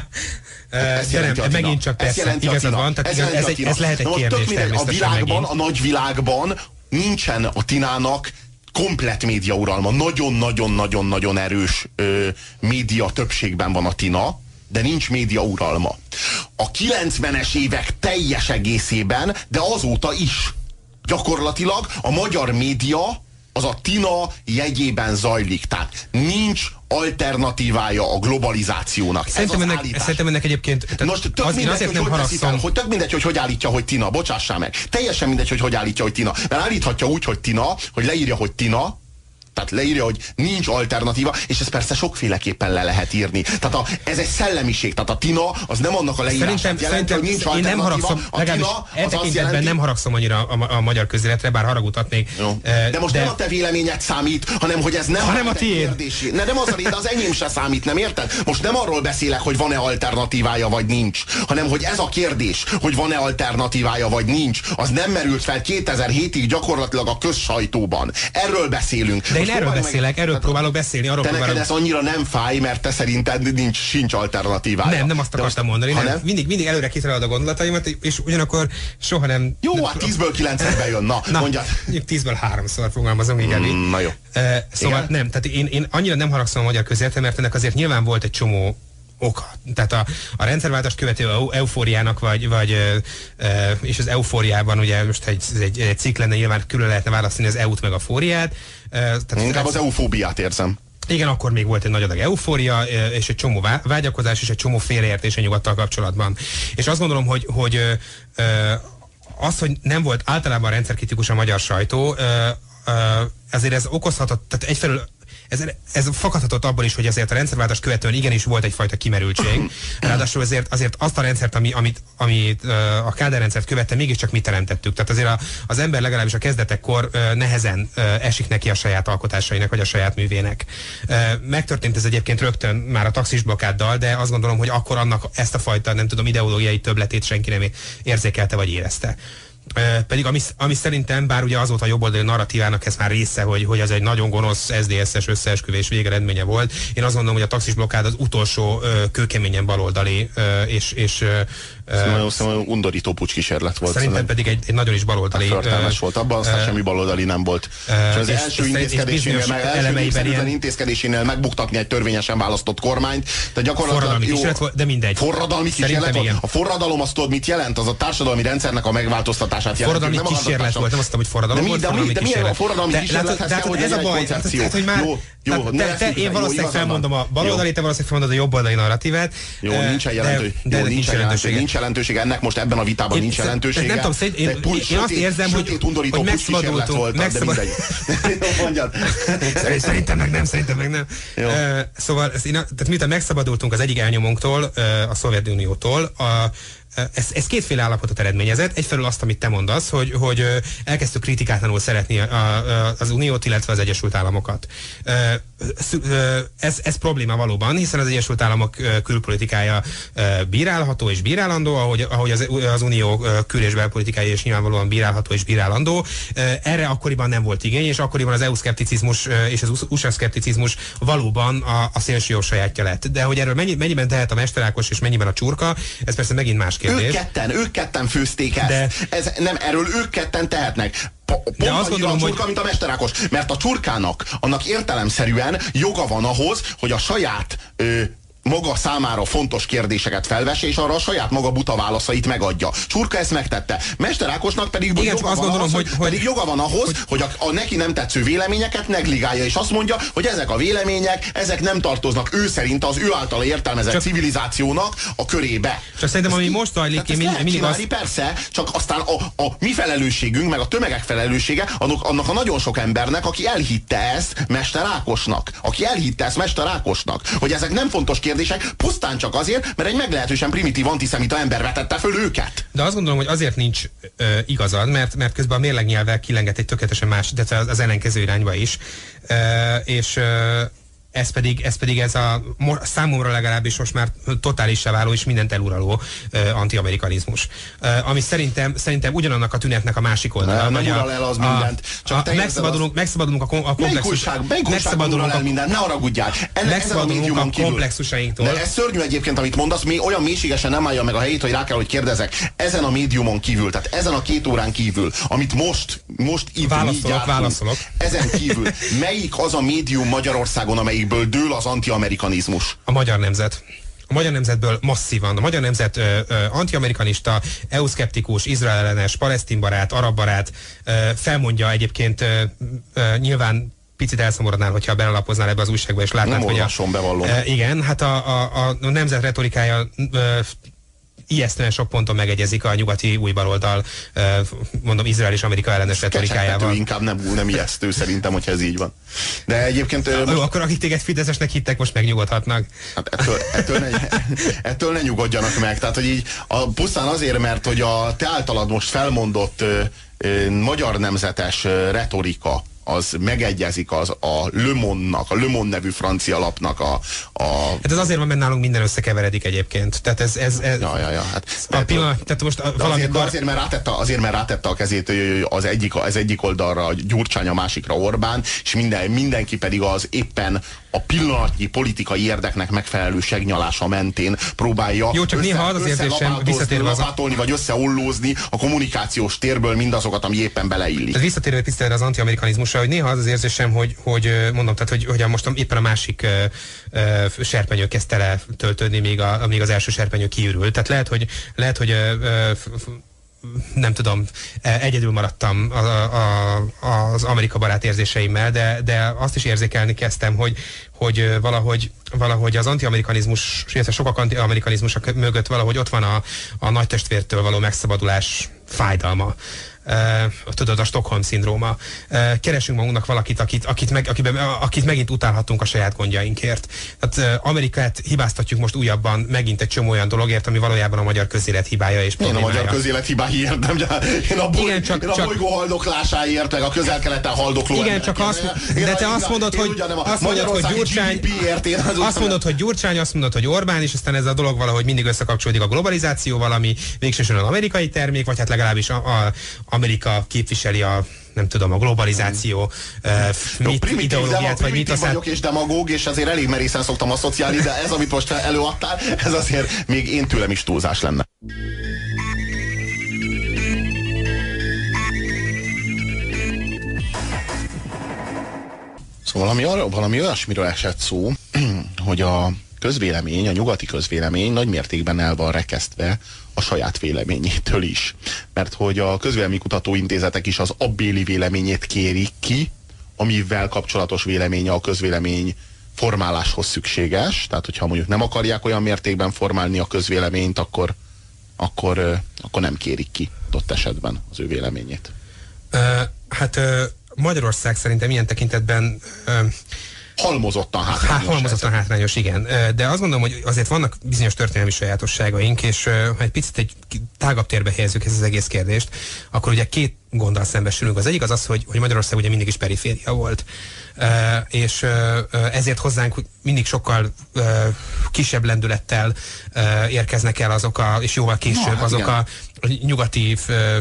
Megint csak persze, igazad van, tehát ez lehet egy kérdés természetesen megint. A nagy világban nincsen a TINA-nak komplett média uralma. Nagyon-nagyon-nagyon-nagyon erős média többségben van a TINA, de nincs média uralma. A 90-es évek teljes egészében, de azóta is gyakorlatilag a magyar média az a TINA jegyében zajlik. Tehát nincs alternatívája a globalizációnak. Szerintem ennek egyébként... Most tök mindegy, hogy állítja, hogy TINA. Bocsássál meg. Teljesen mindegy, hogy állítja, hogy TINA. Mert állíthatja úgy, hogy TINA, hogy leírja, hogy TINA, tehát leírja, hogy nincs alternatíva, és ezt persze sokféleképpen le lehet írni. Tehát ez egy szellemiség, tehát a TINA az nem annak a leírását jelenti, hogy nincs alternatíva. Én nem haragszom, legalábbis tekintetben nem haragszom annyira a magyar közéletre, bár haragutatnék. De most nem a te véleményed számít, hanem hogy ez nem a kérdés. Nem az enyém se számít, nem érted? Most nem arról beszélek, hogy van-e alternatívája, vagy nincs, hanem hogy ez a kérdés, hogy van-e alternatívája, vagy nincs, az nem merült fel 2007-ig gyakorlatilag a közsajtóban. Erről beszélünk. De én erről beszélek, erről próbálok beszélni. Neked ez annyira nem fáj, mert te szerinted sincs alternatívája. Nem azt akartam mondani. Mindig előre kitalálod a gondolataimat, és ugyanakkor soha nem... Jó, hát 10-ből 9-ben jön. Na mondjad. 10-ből 3-szor fogalmazom, igen. Na jó. Szóval nem, tehát én annyira nem haragszom a magyar közéletre, mert ennek azért nyilván volt egy csomó oka. Tehát a rendszerváltást követő eufóriának, és az eufóriában ugye most egy cikk lenne, nyilván külön lehetne választani az EU-t meg a fóriát. Inkább az eufóbiát érzem. Igen, akkor még volt egy nagy adag eufória, és egy csomó vágyakozás, és egy csomó félreértés a nyugattal kapcsolatban. És azt gondolom, hogy az, hogy nem volt általában rendszerkritikus a magyar sajtó, azért ez okozhatott, tehát egyfelől ez fakadhatott abból is, hogy azért a rendszerváltás követően igenis volt egyfajta kimerültség. Ráadásul azért azt a rendszert, amit a Kádár rendszert követte, mégiscsak mi teremtettük. Tehát azért az ember legalábbis a kezdetekkor nehezen esik neki a saját alkotásainak, vagy a saját művének. Megtörtént ez egyébként rögtön már a taxis blokkáddal, de azt gondolom, hogy akkor annak ezt a fajta, nem tudom, ideológiai többletét senki nem érzékelte, vagy érezte. Pedig ami szerintem, bár ugye azóta a jobboldali narratívának ez már része, hogy az egy nagyon gonosz SZDSZ-es összeesküvés végeredménye volt. Én azt gondolom, hogy a taxis blokkád az utolsó kőkeményen baloldali és nagyon undorító pucskísérlet volt. Szerintem pedig egy nagyon is baloldali. Förtelmes volt. Abban aztán semmi baloldali nem volt. És az első intézkedésénél megbuktatni egy törvényesen választott kormányt. Tehát gyakorlatilag forradalmi kísérlet volt, de mindegy. Forradalmi kísérlet volt. A forradalom, azt tudod, mit jelent? Az a társadalmi rendszernek a megváltoztatását jelent. Forradalmi kísérlet volt, nem azt mondtam, hogy forradalom volt. De milyen a forradalmi kísérlethez kell, hogy legyen egy koncepció. Én valószínűleg felmondom a baloldali, te valószínűleg felmondod a jobboldali narratívát. Jó, nincs jelentőség, ennek most ebben a vitában nincs jelentősége. Nem tudom, én azt érzem, hogy megszabadultunk. Szerintem meg nem. Szóval, tehát miután megszabadultunk az egyik elnyomónktól, a Szovjetuniótól, ez kétféle állapotot eredményezett. Egyfelől azt, amit te mondasz, hogy elkezdtük kritikátlanul szeretni az Uniót, illetve az Egyesült Államokat. Ez probléma valóban, hiszen az Egyesült Államok külpolitikája bírálható és bírálandó, ahogy az Unió kül- és belpolitikája is nyilvánvalóan bírálható és bírálandó. Erre akkoriban nem volt igény, és akkoriban az EU-szkepticizmus és az USA-szkepticizmus valóban a szélsőjobb sajátja lett. De hogy erről mennyiben tehet a Mester Ákos és mennyiben a Csurka, ez persze megint más kérdés. Ők ketten főzték ezt. Erről ők ketten tehetnek. Pont annyira a Csurka, mint a Mester Ákos. Mert a Csurkának, annak értelemszerűen joga van ahhoz, hogy a saját maga számára fontos kérdéseket felvesse, és arra a saját maga buta válaszait megadja. Csurka ezt megtette. Mester Ákosnak pedig joga van ahhoz, hogy a neki nem tetsző véleményeket negligálja, és azt mondja, hogy ezek a vélemények, ezek nem tartoznak ő szerint az ő által értelmezett civilizációnak a körébe. Csak szerintem, ami most zajlik, persze, csak aztán a mi felelősségünk, meg a tömegek felelőssége annak a nagyon sok embernek, aki elhitte ezt Mester Ákosnak, hogy ezek nem fontos kérdések, pusztán csak azért, mert egy meglehetősen primitív antiszemita ember vetette föl őket. De azt gondolom, hogy azért nincs igazad, mert közben a mérlegnyelvvel kilengett egy tökéletesen más, de az ellenkező irányba is. Ez pedig számomra legalábbis most már totálissá váló és mindent eluraló antiamerikanizmus. Ami szerintem ugyanannak a tünetnek a másik oldala. Nem ural el az mindent. Megszabadulunk a komplexusainktól. Ne haragudjál. Megszabadulunk a komplexusainktól. De ez szörnyű egyébként, amit mondasz, olyan mélységesen nem állja meg a helyét, hogy rá kell, hogy kérdezek. Ezen a médiumon kívül, tehát ezen a 2 órán kívül, amit most itt válaszolok. Ezen kívül, melyik az a médium Magyarországon, amelyikből dől az antiamerikanizmus? A Magyar Nemzet. A Magyar Nemzetből masszívan. A Magyar Nemzet antiamerikanista, EU-szkeptikus, izraelellenes, palesztinbarát, arabbarát, felmondja egyébként nyilván picit elszomorodnál, hogyha belelapoznál ebbe az újságba, és látnád, hogy bevallom. Igen, hát a Nemzet retorikája ijesztően sok ponton megegyezik a nyugati új baloldal, mondom, Izrael és Amerika ellenes retorikájával. Inkább nem ijesztő szerintem, hogyha ez így van. De egyébként... Jó, akkor akik téged fideszesnek hittek, most megnyugodhatnak. Hát ettől ne nyugodjanak meg. Tehát, hogy így pusztán azért, mert hogy a te általad most felmondott magyar nemzetes retorika, az megegyezik a Le Monde-nak, a Le Monde nevű francia lapnak Hát ez azért van, mert nálunk minden összekeveredik egyébként. Tehát ez hát tehát most valamikor... azért, mert rátette a kezét az egyik oldalra a Gyurcsány, a másikra Orbán, és mindenki pedig az éppen a pillanatnyi politikai érdeknek megfelelő segnyalása mentén próbálja lapátolni, vagy összeollózni a kommunikációs térből mindazokat, ami éppen beleillik. Tehát visszatérve tisztelre az antiamerikanizmusra, hogy néha az érzésem, hogy mondom, tehát hogy most éppen a másik serpenyő kezd tele töltődni, még az első serpenyő kiürül. Tehát lehet, hogy nem tudom, egyedül maradtam az Amerika barát érzéseimmel, de azt is érzékelni kezdtem, hogy valahogy az antiamerikanizmus, illetve sokak antiamerikanizmusa mögött valahogy ott van a nagy testvértől való megszabadulás fájdalma. tudod, a Stockholm-szindróma. Keresünk magunknak valakit, akit megint utálhatunk a saját gondjainkért. Tehát Amerikát hibáztatjuk most újabban megint egy csomó olyan dologért, ami valójában a magyar közélet hibája és problémája. Én a magyar közélet hibáiért, nem? Én a bolygó haldoklásáért, meg a Közel-Keleten haldokló. Igen, csak de te azt mondod, hogy Gyurcsány, azt mondod, hogy Orbán, és aztán ez a dolog valahogy mindig összekapcsolódik a globalizációval, ami végsősorban amerikai termék, vagy hát legalábbis Amerika képviseli a nem tudom, a globalizáció ideológiát, vagy mit aztán... vagyok és demagóg, és azért elég merészen szoktam asszociálni, de ez, amit most előadtál, ez azért még én tőlem is túlzás lenne. Szóval valami olyasmiről esett szó, hogy a közvélemény, a nyugati közvélemény nagy mértékben el van rekesztve a saját véleményétől is. Mert hogy a közvéleménykutató intézetek is az abbéli véleményét kérik ki, amivel kapcsolatos véleménye a közvélemény formáláshoz szükséges. Tehát, hogyha mondjuk nem akarják olyan mértékben formálni a közvéleményt, akkor nem kérik ki adott esetben az ő véleményét. Magyarország szerintem ilyen tekintetben halmozottan hátrányos. Halmozottan hátrányos, igen. De azt gondolom, hogy azért vannak bizonyos történelmi sajátosságaink, és ha egy picit egy tágabb térbe helyezzük ezt az egész kérdést, akkor ugye két gonddal szembesülünk. Az egyik az, hogy Magyarország ugye mindig is periféria volt. És ezért hozzánk mindig sokkal kisebb lendülettel érkeznek el azok és jóval később azok a nyugati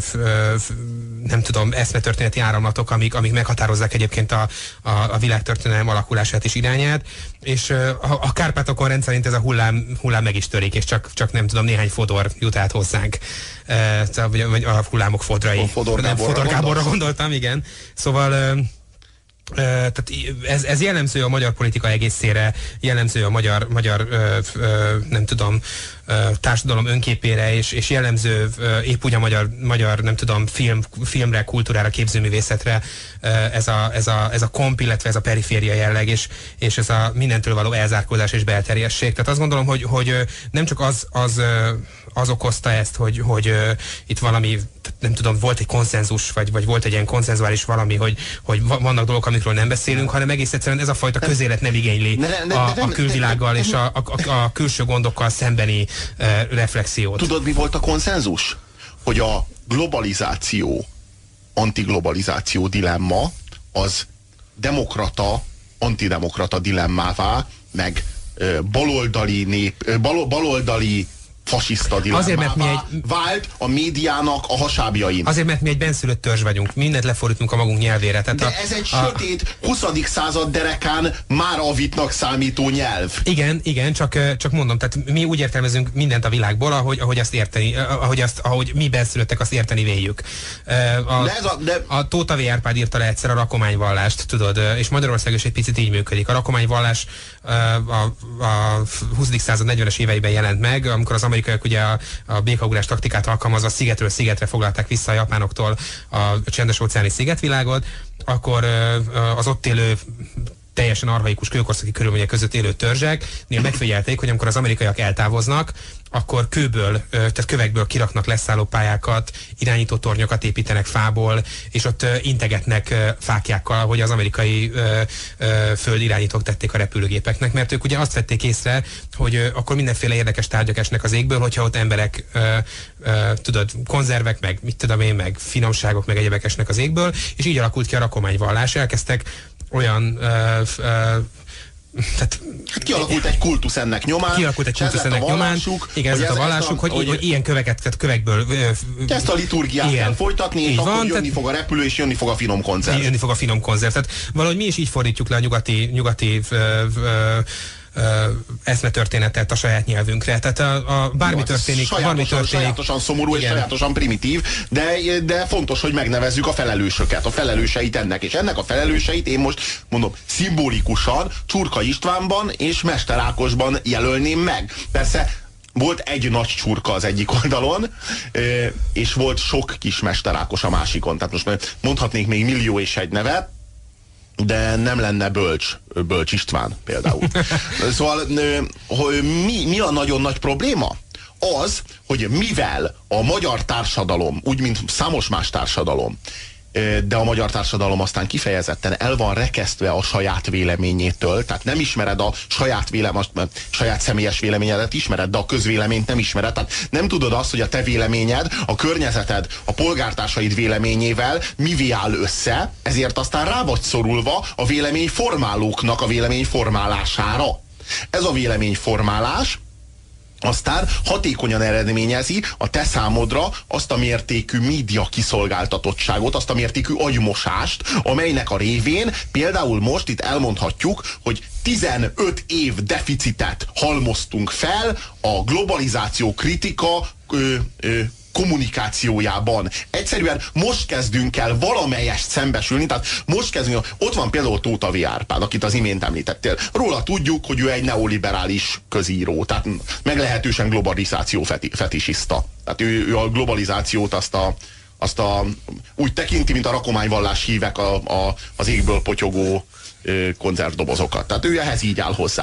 nem tudom, eszmetörténeti áramlatok, amik meghatározzák egyébként a világtörténelem alakulását és irányát, és a Kárpátokon rendszerint ez a hullám meg is törik, és csak nem tudom, néhány fodor jut át hozzánk. Vagy a hullámok fodrai. Fodor Gáborra gondoltam, igen. Szóval tehát ez jellemző a magyar politika egészére, jellemző a magyar nem tudom, társadalom önképére, és jellemző épp úgy a magyar nem tudom, filmre, kultúrára, képzőművészetre ez a komp, illetve ez a periféria jelleg, és ez a mindentől való elzárkózás és belterjesség. Tehát azt gondolom, hogy nem csak az okozta ezt, hogy itt valami, nem tudom, volt egy konszenzus, vagy volt egy ilyen konszenzuális valami, hogy vannak dolgok, amikről nem beszélünk, hanem egész egyszerűen ez a fajta közélet nem igényli a külvilággal és a külső gondokkal szembeni reflexiót. Tudod, mi volt a konszenzus? Hogy a globalizáció, antiglobalizáció dilemma az demokrata, antidemokrata dilemmává, meg baloldali fasiszta dilemmává vált a médiának a hasábjain. Azért, mert mi egy benszülött törzs vagyunk. Mindent lefordítunk a magunk nyelvére. Tehát de ez egy sötét 20. század derekán már avitnak számító nyelv. Igen, csak mondom, tehát mi úgy értelmezünk mindent a világból, ahogy mi benszülöttek azt érteni véljük. A Tóth V. Árpád írta le egyszer a rakományvallást, tudod, és Magyarország is egy picit így működik. A rakományvallás a 20. század 40-es éveiben jelent meg, amikor az amerikaiak ugye a békaugrás taktikát alkalmazva szigetről szigetre foglalták vissza a japánoktól a csendes-óceáni szigetvilágot, akkor az ott élő teljesen archaikus kőkorszaki körülmények között élő törzseknél megfigyelték, hogy amikor az amerikaiak eltávoznak, akkor tehát kövekből kiraknak leszállópályákat, irányítótornyokat építenek fából, és ott integetnek fáklyákkal, hogy az amerikai földirányítók tették a repülőgépeknek, mert ők ugye azt vették észre, hogy akkor mindenféle érdekes tárgyak esnek az égből, hogyha ott emberek, tudod, konzervek, meg mit tudom én, meg finomságok, meg egyebek esnek az égből, és így alakult ki a rakományvallás. Elkezdtek olyan hát kialakult egy kultusz ennek nyomán. Igen, ez a vallásuk, hogy ilyen kövekből ezt a liturgiát kell folytatni, és akkor jönni fog a repülő, és jönni fog a finom konzerv. Tehát valahogy mi is így fordítjuk le a nyugati eszmetörténetet a saját nyelvünkre. Tehát bármi történik... Sajátosan szomorú, igen, és sajátosan primitív, de fontos, hogy megnevezzük a felelősöket, a felelőseit ennek. És ennek a felelőseit én most mondom, szimbolikusan Csurka Istvánban és Mester Ákosban jelölném meg. Persze volt egy nagy Csurka az egyik oldalon, és volt sok kis Mester Ákos a másikon. Tehát most mondhatnék még millió és egy nevet, de nem lenne Bölcs István például. Szóval mi a nagyon nagy probléma? az, hogy mivel a magyar társadalom, úgy mint számos más társadalom, de a magyar társadalom aztán kifejezetten el van rekesztve a saját véleményétől, tehát nem ismered a saját személyes véleményedet ismered, de a közvéleményt nem ismered, tehát nem tudod azt, hogy a te véleményed, a környezeted, a polgártársaid véleményével mivé áll össze, ezért aztán rá vagy szorulva a véleményformálóknak a véleményformálására. Ez a véleményformálás aztán hatékonyan eredményezi a te számodra azt a mértékű média kiszolgáltatottságot, azt a mértékű agymosást, amelynek a révén például most itt elmondhatjuk, hogy 15 év deficitet halmoztunk fel a globalizáció kritika kommunikációjában. Egyszerűen most kezdünk el valamelyest szembesülni, tehát most kezdünk, ott van például Tóth V. Árpád, akit az imént említettél. Róla tudjuk, hogy ő egy neoliberális közíró, tehát meglehetősen globalizáció fetisiszta. Tehát ő a globalizációt azt úgy tekinti, mint a rakományvallás hívek az égből potyogó konzervdobozokat. Tehát ő ehhez így áll hozzá.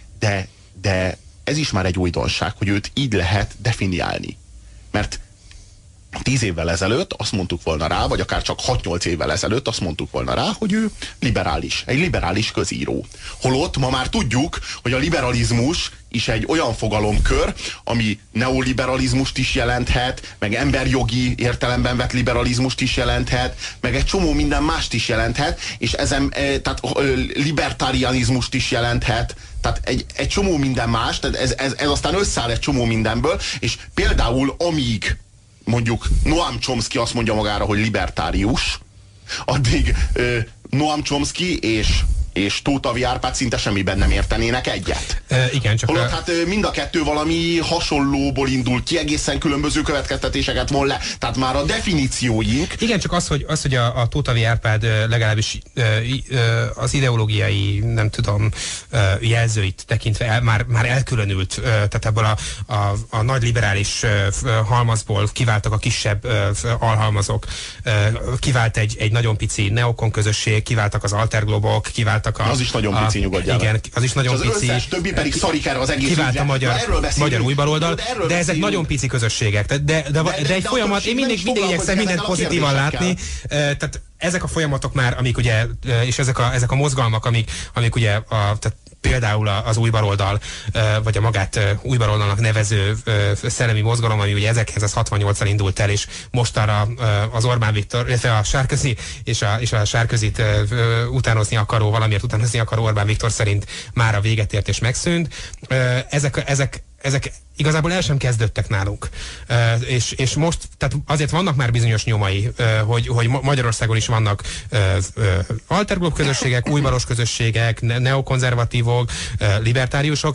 De ez is már egy újdonság, hogy őt így lehet definiálni. Mert 10 évvel ezelőtt azt mondtuk volna rá, vagy akár csak 6-8 évvel ezelőtt azt mondtuk volna rá, hogy ő liberális, egy liberális közíró. Holott ma már tudjuk, hogy a liberalizmus is egy olyan fogalomkör, ami neoliberalizmust is jelenthet, meg emberjogi értelemben vett liberalizmust is jelenthet, meg egy csomó minden mást is jelenthet, és tehát libertarianizmust is jelenthet, tehát egy csomó minden más, tehát ez aztán összeáll egy csomó mindenből, és például amíg mondjuk Noam Chomsky azt mondja magára, hogy libertárius, addig Noam Chomsky és Tóth V. Árpád szinte semmiben nem értenének egyet. Igen, csak holott hát mind a kettő valami hasonlóból indul ki, egészen különböző következtetéseket von le. Tehát már a definícióink... Igen, csak az, hogy a Tóth V. Árpád legalábbis az ideológiai, nem tudom, jelzőit tekintve már elkülönült, tehát ebből a nagy liberális halmazból kiváltak a kisebb alhalmazok, kivált egy nagyon pici neokon közösség, kiváltak az alterglobok, kiváltak az is nagyon pici, nyugodjál. Igen, az is nagyon az pici. Összes többi pedig szarik erre az egész kivált a magyar új baloldal, de ezek nagyon pici közösségek. De egy folyamat, én mindig igyekszem mindent pozitívan látni. Tehát ezek a folyamatok már, amik ugye, és ezek a mozgalmak, amik ugye tehát például az új baloldal, vagy a magát új baloldalnak nevező szellemi mozgalom, ami ugye 1968-al indult el, és mostanra az Orbán Viktor, illetve a Sarkozy és a Sarkozyt valamiért utánozni akaró Orbán Viktor szerint már a véget ért és megszűnt. Ezek igazából el sem kezdődtek nálunk. És most, tehát azért vannak már bizonyos nyomai, hogy Magyarországon is vannak alterglob közösségek, újbalos közösségek, neokonzervatívok, libertáriusok,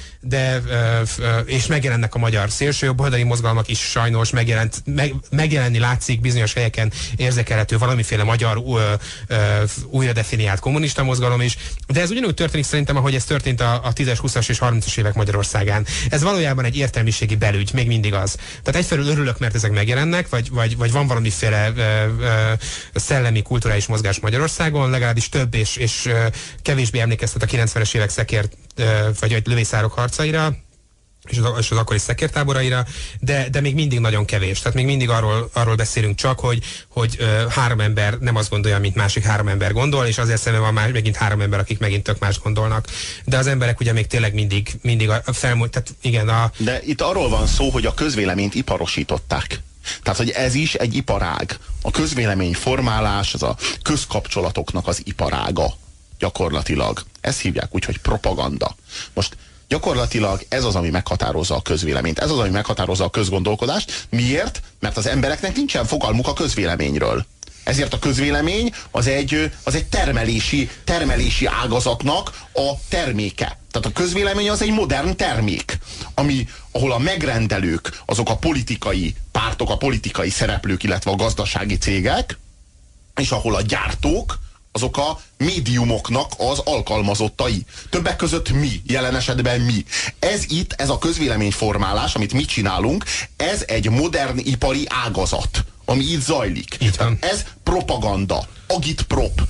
és megjelennek a magyar szélsőjobboldali mozgalmak is sajnos, megjelenni látszik bizonyos helyeken érzékelhető valamiféle magyar újra definiált kommunista mozgalom is, de ez ugyanúgy történik szerintem, ahogy ez történt a 10-es, 20-as és 30-as évek Magyarországán. Ez valójában egy értelmiségi belügy, még mindig az. Tehát egyfelől örülök, mert ezek megjelennek, vagy van valamiféle szellemi, kulturális mozgás Magyarországon, legalábbis több és kevésbé emlékeztet a 90-es évek vagy lövészárok harcaira, és az akkori szekértáboraira, de még mindig nagyon kevés. Tehát még mindig arról beszélünk csak, hogy 3 ember nem azt gondolja, mint másik 3 ember gondol, és azért szemben van megint 3 ember, akik megint tök más gondolnak. De az emberek ugye még tényleg mindig tehát igen. De itt arról van szó, hogy a közvéleményt iparosították. Tehát, hogy ez is egy iparág. A közvélemény formálás, az a közkapcsolatoknak az iparága gyakorlatilag. Ezt hívják úgy, hogy propaganda. Most gyakorlatilag ez az, ami meghatározza a közvéleményt. Ez az, ami meghatározza a közgondolkodást. Miért? Mert az embereknek nincsen fogalmuk a közvéleményről. Ezért a közvélemény az egy termelési ágazatnak a terméke. Tehát a közvélemény az egy modern termék, ahol a megrendelők, azok a politikai pártok, a politikai szereplők, illetve a gazdasági cégek, és ahol a gyártók, azok a médiumoknak az alkalmazottai. Többek között mi, jelen esetben mi. Ez a közvéleményformálás, amit mi csinálunk, ez egy modern ipari ágazat, ami itt zajlik. Ez propaganda, agitprop,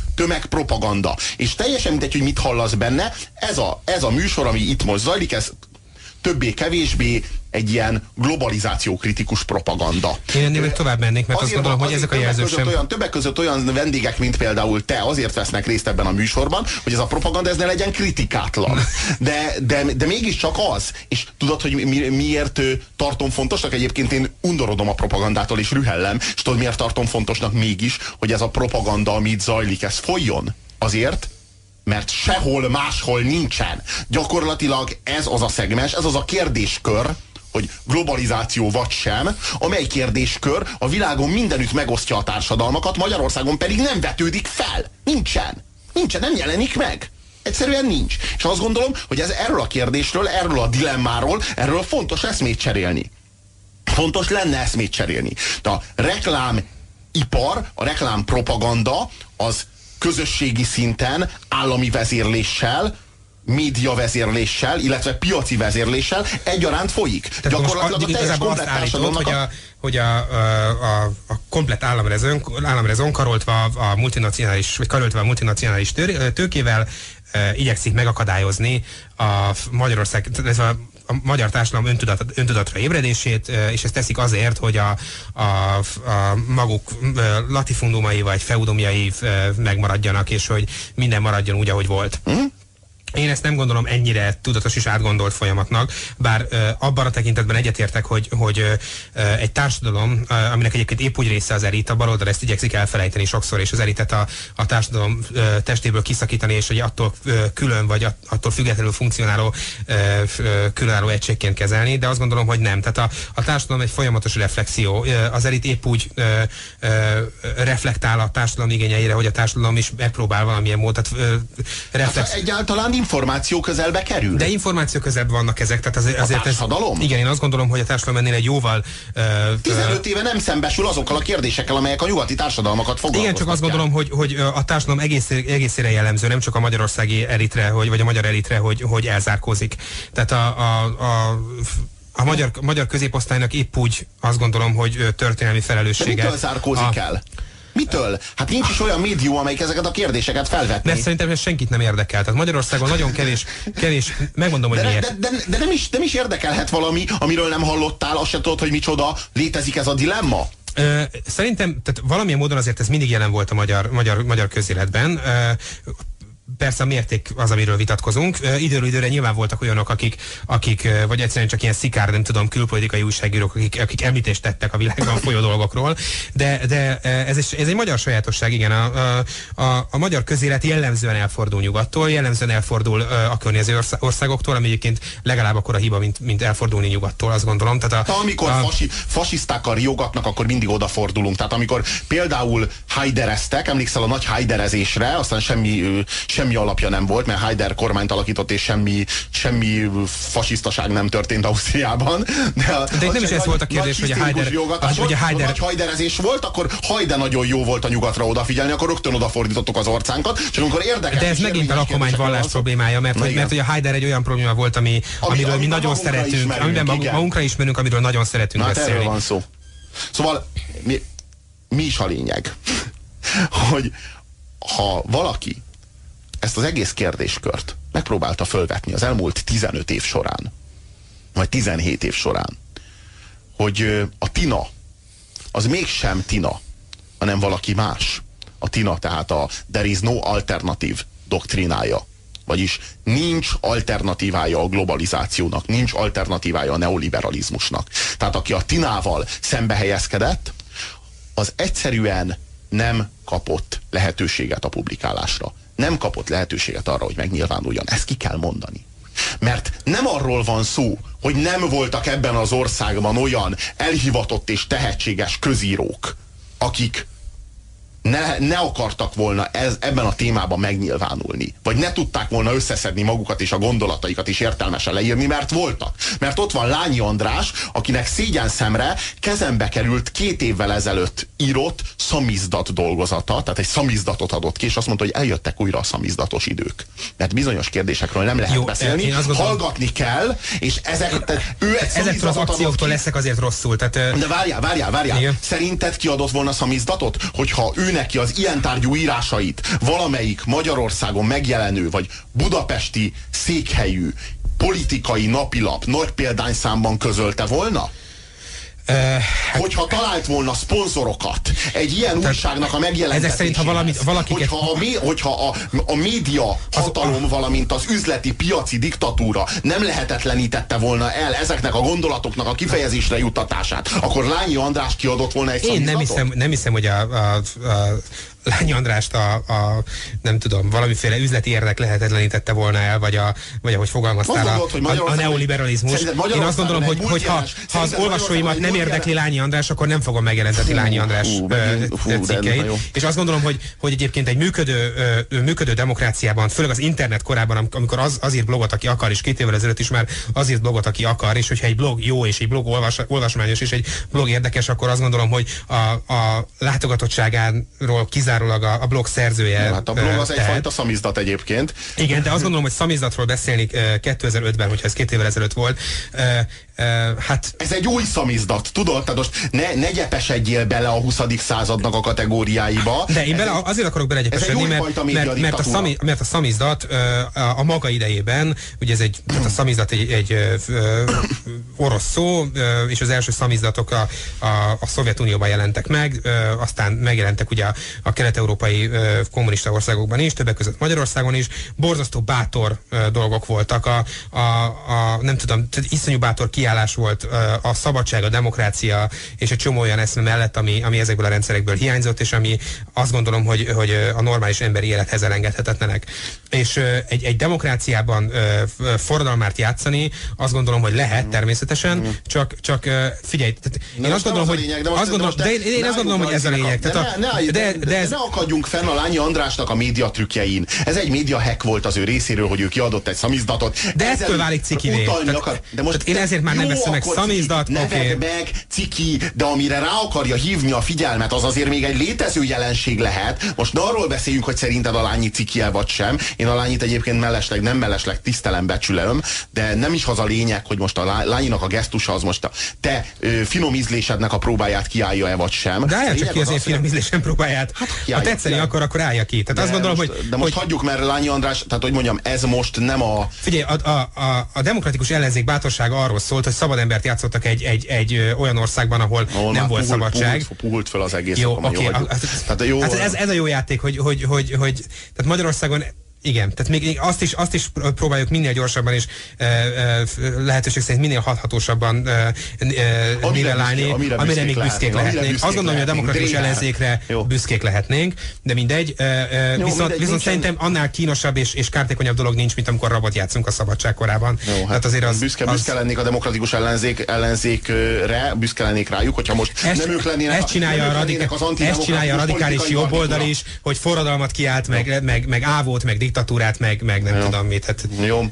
tömegpropaganda. És teljesen mindegy, hogy mit hallasz benne, ez a műsor, ami itt most zajlik, ez többé-kevésbé egy ilyen globalizációkritikus propaganda. Én ennél még tovább mennék, mert azt gondolom, hogy ezek a jelzők sem... Többek között olyan vendégek, mint például te, azért vesznek részt ebben a műsorban, hogy ez a propaganda ez ne legyen kritikátlan. De mégiscsak az. És tudod, hogy miért tartom fontosnak? Egyébként én undorodom a propagandától, és rühellem. És tudod, miért tartom fontosnak mégis, hogy ez a propaganda, amit zajlik, ez folyjon? Azért, mert sehol máshol nincsen. Gyakorlatilag ez az a szegmens, ez az a kérdéskör, hogy globalizáció vagy sem, amely kérdéskör a világon mindenütt megosztja a társadalmakat, Magyarországon pedig nem vetődik fel. Nincsen, nem jelenik meg. Egyszerűen nincs. És azt gondolom, hogy erről a kérdésről, erről a dilemmáról, erről fontos eszmét cserélni. Fontos lenne eszmét cserélni. De a reklámipar, a reklámpropaganda az közösségi szinten, állami vezérléssel, média vezérléssel, illetve piaci vezérléssel egyaránt folyik. Tehát gyakorlatilag a teljes komplett társadalomnak hogy a komplett államrezon karoltva a multinacionális, vagy karoltva a multinacionális tőkével igyekszik megakadályozni a Magyarország, a magyar társadalom öntudatra ébredését, és ezt teszik azért, hogy a maguk latifundumai vagy feudumjai megmaradjanak, és hogy minden maradjon úgy, ahogy volt. Én ezt nem gondolom ennyire tudatos és átgondolt folyamatnak, bár abban a tekintetben egyetértek, hogy egy társadalom, aminek egyébként épp úgy része az elit, a baloldal ezt igyekszik elfelejteni sokszor, és az elitet a társadalom testéből kiszakítani, és hogy attól külön, vagy attól függetlenül funkcionáló különálló egységként kezelni, de azt gondolom, hogy nem. Tehát a társadalom egy folyamatos reflexió. Az elit épp úgy reflektál a társadalom igényeire, hogy a társadalom is megpróbál valamilyen módon. Hát egyáltalán információ közelbe kerül. De információ közelben vannak ezek, tehát azért a társadalom? Igen, én azt gondolom, hogy a társadalom ennél egy jóval... 15 éve nem szembesül azokkal a kérdésekkel, amelyek a nyugati társadalmakat foglalkoztatják. Igen, csak azt gondolom, hogy a társadalom egészére jellemző, nem csak a magyarországi elitre, vagy a magyar elitre, hogy elzárkózik. Tehát a magyar középosztálynak épp úgy azt gondolom, hogy történelmi felelőssége... De mitől zárkózik el? Mitől? Hát nincs is olyan médium, amelyik ezeket a kérdéseket felvetné. Mert szerintem ez senkit nem érdekel. Tehát Magyarországon nagyon kevés, megmondom, hogy miért. De nem is érdekelhet valami, amiről nem hallottál, azt se tudod, hogy micsoda, létezik ez a dilemma? Szerintem, tehát valamilyen módon azért ez mindig jelen volt a magyar közéletben. Persze a mérték az, amiről vitatkozunk. Időről időre nyilván voltak olyanok, akik vagy egyszerűen csak ilyen szikár, nem tudom, külpolitikai újságírók, akik említést tettek a világban folyó dolgokról, de ez egy magyar sajátosság, igen. A magyar közélet jellemzően elfordul nyugattól, jellemzően elfordul a környező országoktól, ami egyébként legalább akkora hiba, mint elfordulni nyugattól, azt gondolom. Tehát amikor fasisztákkal riogatnak, akkor mindig odafordulunk. Tehát amikor például hajdereztek, emlékszel a nagy hajderezésre, aztán semmi alapja nem volt, mert Haider kormányt alakított, és semmi fasisztaság nem történt Ausztriában. De itt nem is ez volt a kérdés, hogy a Haider... nagy hajderezés volt, akkor Haider nagyon jó volt a nyugatra odafigyelni, akkor rögtön odafordítottuk az orcánkat, csak amikor érdekes... De ez megint a lakományvallás problémája, mert hogy a Haider egy olyan probléma volt, amiről mi nagyon szeretünk, amiben magunkra ismerünk, amiről nagyon szeretünk beszélni. Erről van szó. Szóval mi is a lényeg? Hogy ha valaki ezt az egész kérdéskört megpróbálta fölvetni az elmúlt 15 év során, vagy 17 év során, hogy a Tina az mégsem Tina, hanem valaki más. A Tina tehát a there is no alternative doktrinája. Vagyis nincs alternatívája a globalizációnak, nincs alternatívája a neoliberalizmusnak. Tehát aki a Tinával szembe helyezkedett, az egyszerűen nem kapott lehetőséget a publikálásra. Nem kapott lehetőséget arra, hogy megnyilvánuljon. Ezt ki kell mondani. Mert nem arról van szó, hogy nem voltak ebben az országban olyan elhivatott és tehetséges közírók, akik ne akartak volna ebben a témában megnyilvánulni. Vagy ne tudták volna összeszedni magukat és a gondolataikat is értelmesen leírni, mert voltak. Mert ott van Lányi András, akinek szégyenszemre kezembe került 2 évvel ezelőtt írott szamizdat dolgozata, tehát egy szamizdatot adott ki, és azt mondta, hogy eljöttek újra a szamizdatos idők. Mert bizonyos kérdésekről nem lehet beszélni, hallgatni kell, és ezektől az akcióktól leszek azért rosszul. Tehát, de várjál. Igen. Szerinted kiadott volna szamizdatot, hogyha ő neki az ilyen tárgyú írásait valamelyik Magyarországon megjelenő, vagy budapesti székhelyű politikai napilap nagy példányszámban közölte volna? Hogyha talált volna szponzorokat egy ilyen újságnak a megjelentetéséhez, hogyha a média hatalom, valamint az üzleti piaci diktatúra nem lehetetlenítette volna el ezeknek a gondolatoknak a kifejezésre juttatását, akkor Lányi András kiadott volna egy szamizdatot? Én nem hiszem, hogy a Lányi Andrást nem tudom, valamiféle üzleti érdek lehetetlenítette volna el, vagy ahogy fogalmaztál, a neoliberalizmus. Én azt gondolom, hogy ha az olvasóimat nem érdekli Lányi András, akkor nem fogom megjelenteni Lányi András cikkeit. És azt gondolom, hogy egyébként egy működő demokráciában, főleg az internet korában, amikor az írt blogot, aki akar, és 2 évvel ezelőtt is már az írt blogot, aki akar, és hogyha egy blog jó, és egy blog olvasmányos, és egy blog érdekes, akkor azt gondolom, hogy a látogatottságáról kizárólag a blog szerzője. Hát a blog az egyfajta szamizdat egyébként. Igen, de azt gondolom, hogy szamizdatról beszélni 2005-ben, hogyha ez 2 évvel ezelőtt volt, hát... Ez egy új szamizdat, tudod? Tehát most ne gyepesedjél bele a 20. századnak a kategóriáiba. De én azért akarok belegyepesedni, mert a szamizdat a maga idejében, ugye tehát a szamizdat egy orosz szó, és az első szamizdatok a Szovjetunióban jelentek meg, aztán megjelentek ugye a kelet-európai kommunista országokban is, többek között Magyarországon is. Borzasztó bátor dolgok voltak, nem tudom, iszonyú bátor kiállás volt a szabadság, a demokrácia és egy csomó olyan eszme mellett, ami ezekből a rendszerekből hiányzott, és ami azt gondolom, hogy a normális emberi élethez elengedhetetlenek. És egy demokráciában forradalmát játszani, azt gondolom, hogy lehet természetesen, csak figyelj, én azt gondolom, hogy ez a lényeg. De ne akadjunk fenn a Lányi Andrásnak a médiatrükkjein. Ez egy médiahack volt az ő részéről, hogy ő kiadott egy szamizdatot. De ettől válik cikivé. Én ezért már nem veszem meg szamizdat. Neved meg, ciki, de amire rá akarja hívni a figyelmet, az azért még egy létező jelenség lehet. Most ne arról beszéljünk, hogy szerinted a Lányi ciki-e vagy sem. Én a Lányit egyébként nem mellesleg tisztelem, becsülöm, de nem is az a lényeg, hogy most a Lányinak a gesztusa az most a te finom ízlésednek a próbáját kiállja-e vagy sem. De állja csak ki az én finom ízlésem próbáját. Ha tetszeni akkor állja ki. Tehát azt gondolom, de most hagyjuk, mert Lányi András, tehát hogy mondjam, ez most nem a... Figyelj, a demokratikus ellenzék bátorsága arról szólt, hogy szabad embert játszottak egy olyan országban, ahol nem volt szabadság. Puhult föl az egész. Jó, oké. Ez a jó játék, hogy tehát Magyarországon igen, tehát még azt is próbáljuk minél gyorsabban és lehetőség szerint minél hathatósabban nivellálni, amire még büszkék lehetnénk. Azt gondolom, hogy a demokratikus ellenzékre büszkék lehetnénk, de mindegy. Viszont szerintem annál kínosabb és kártékonyabb dolog nincs, mint amikor rabot játszunk a szabadság korában. Jó, hát azért büszke lennék a demokratikus ellenzékre, büszke lennék rájuk, hogyha most nem ők lennének. Ezt csinálja a radikális jobboldal is, hogy forradalmat kiált, meg ávót, meg diktatúrát, meg nem tudom mit. Hát. Jó.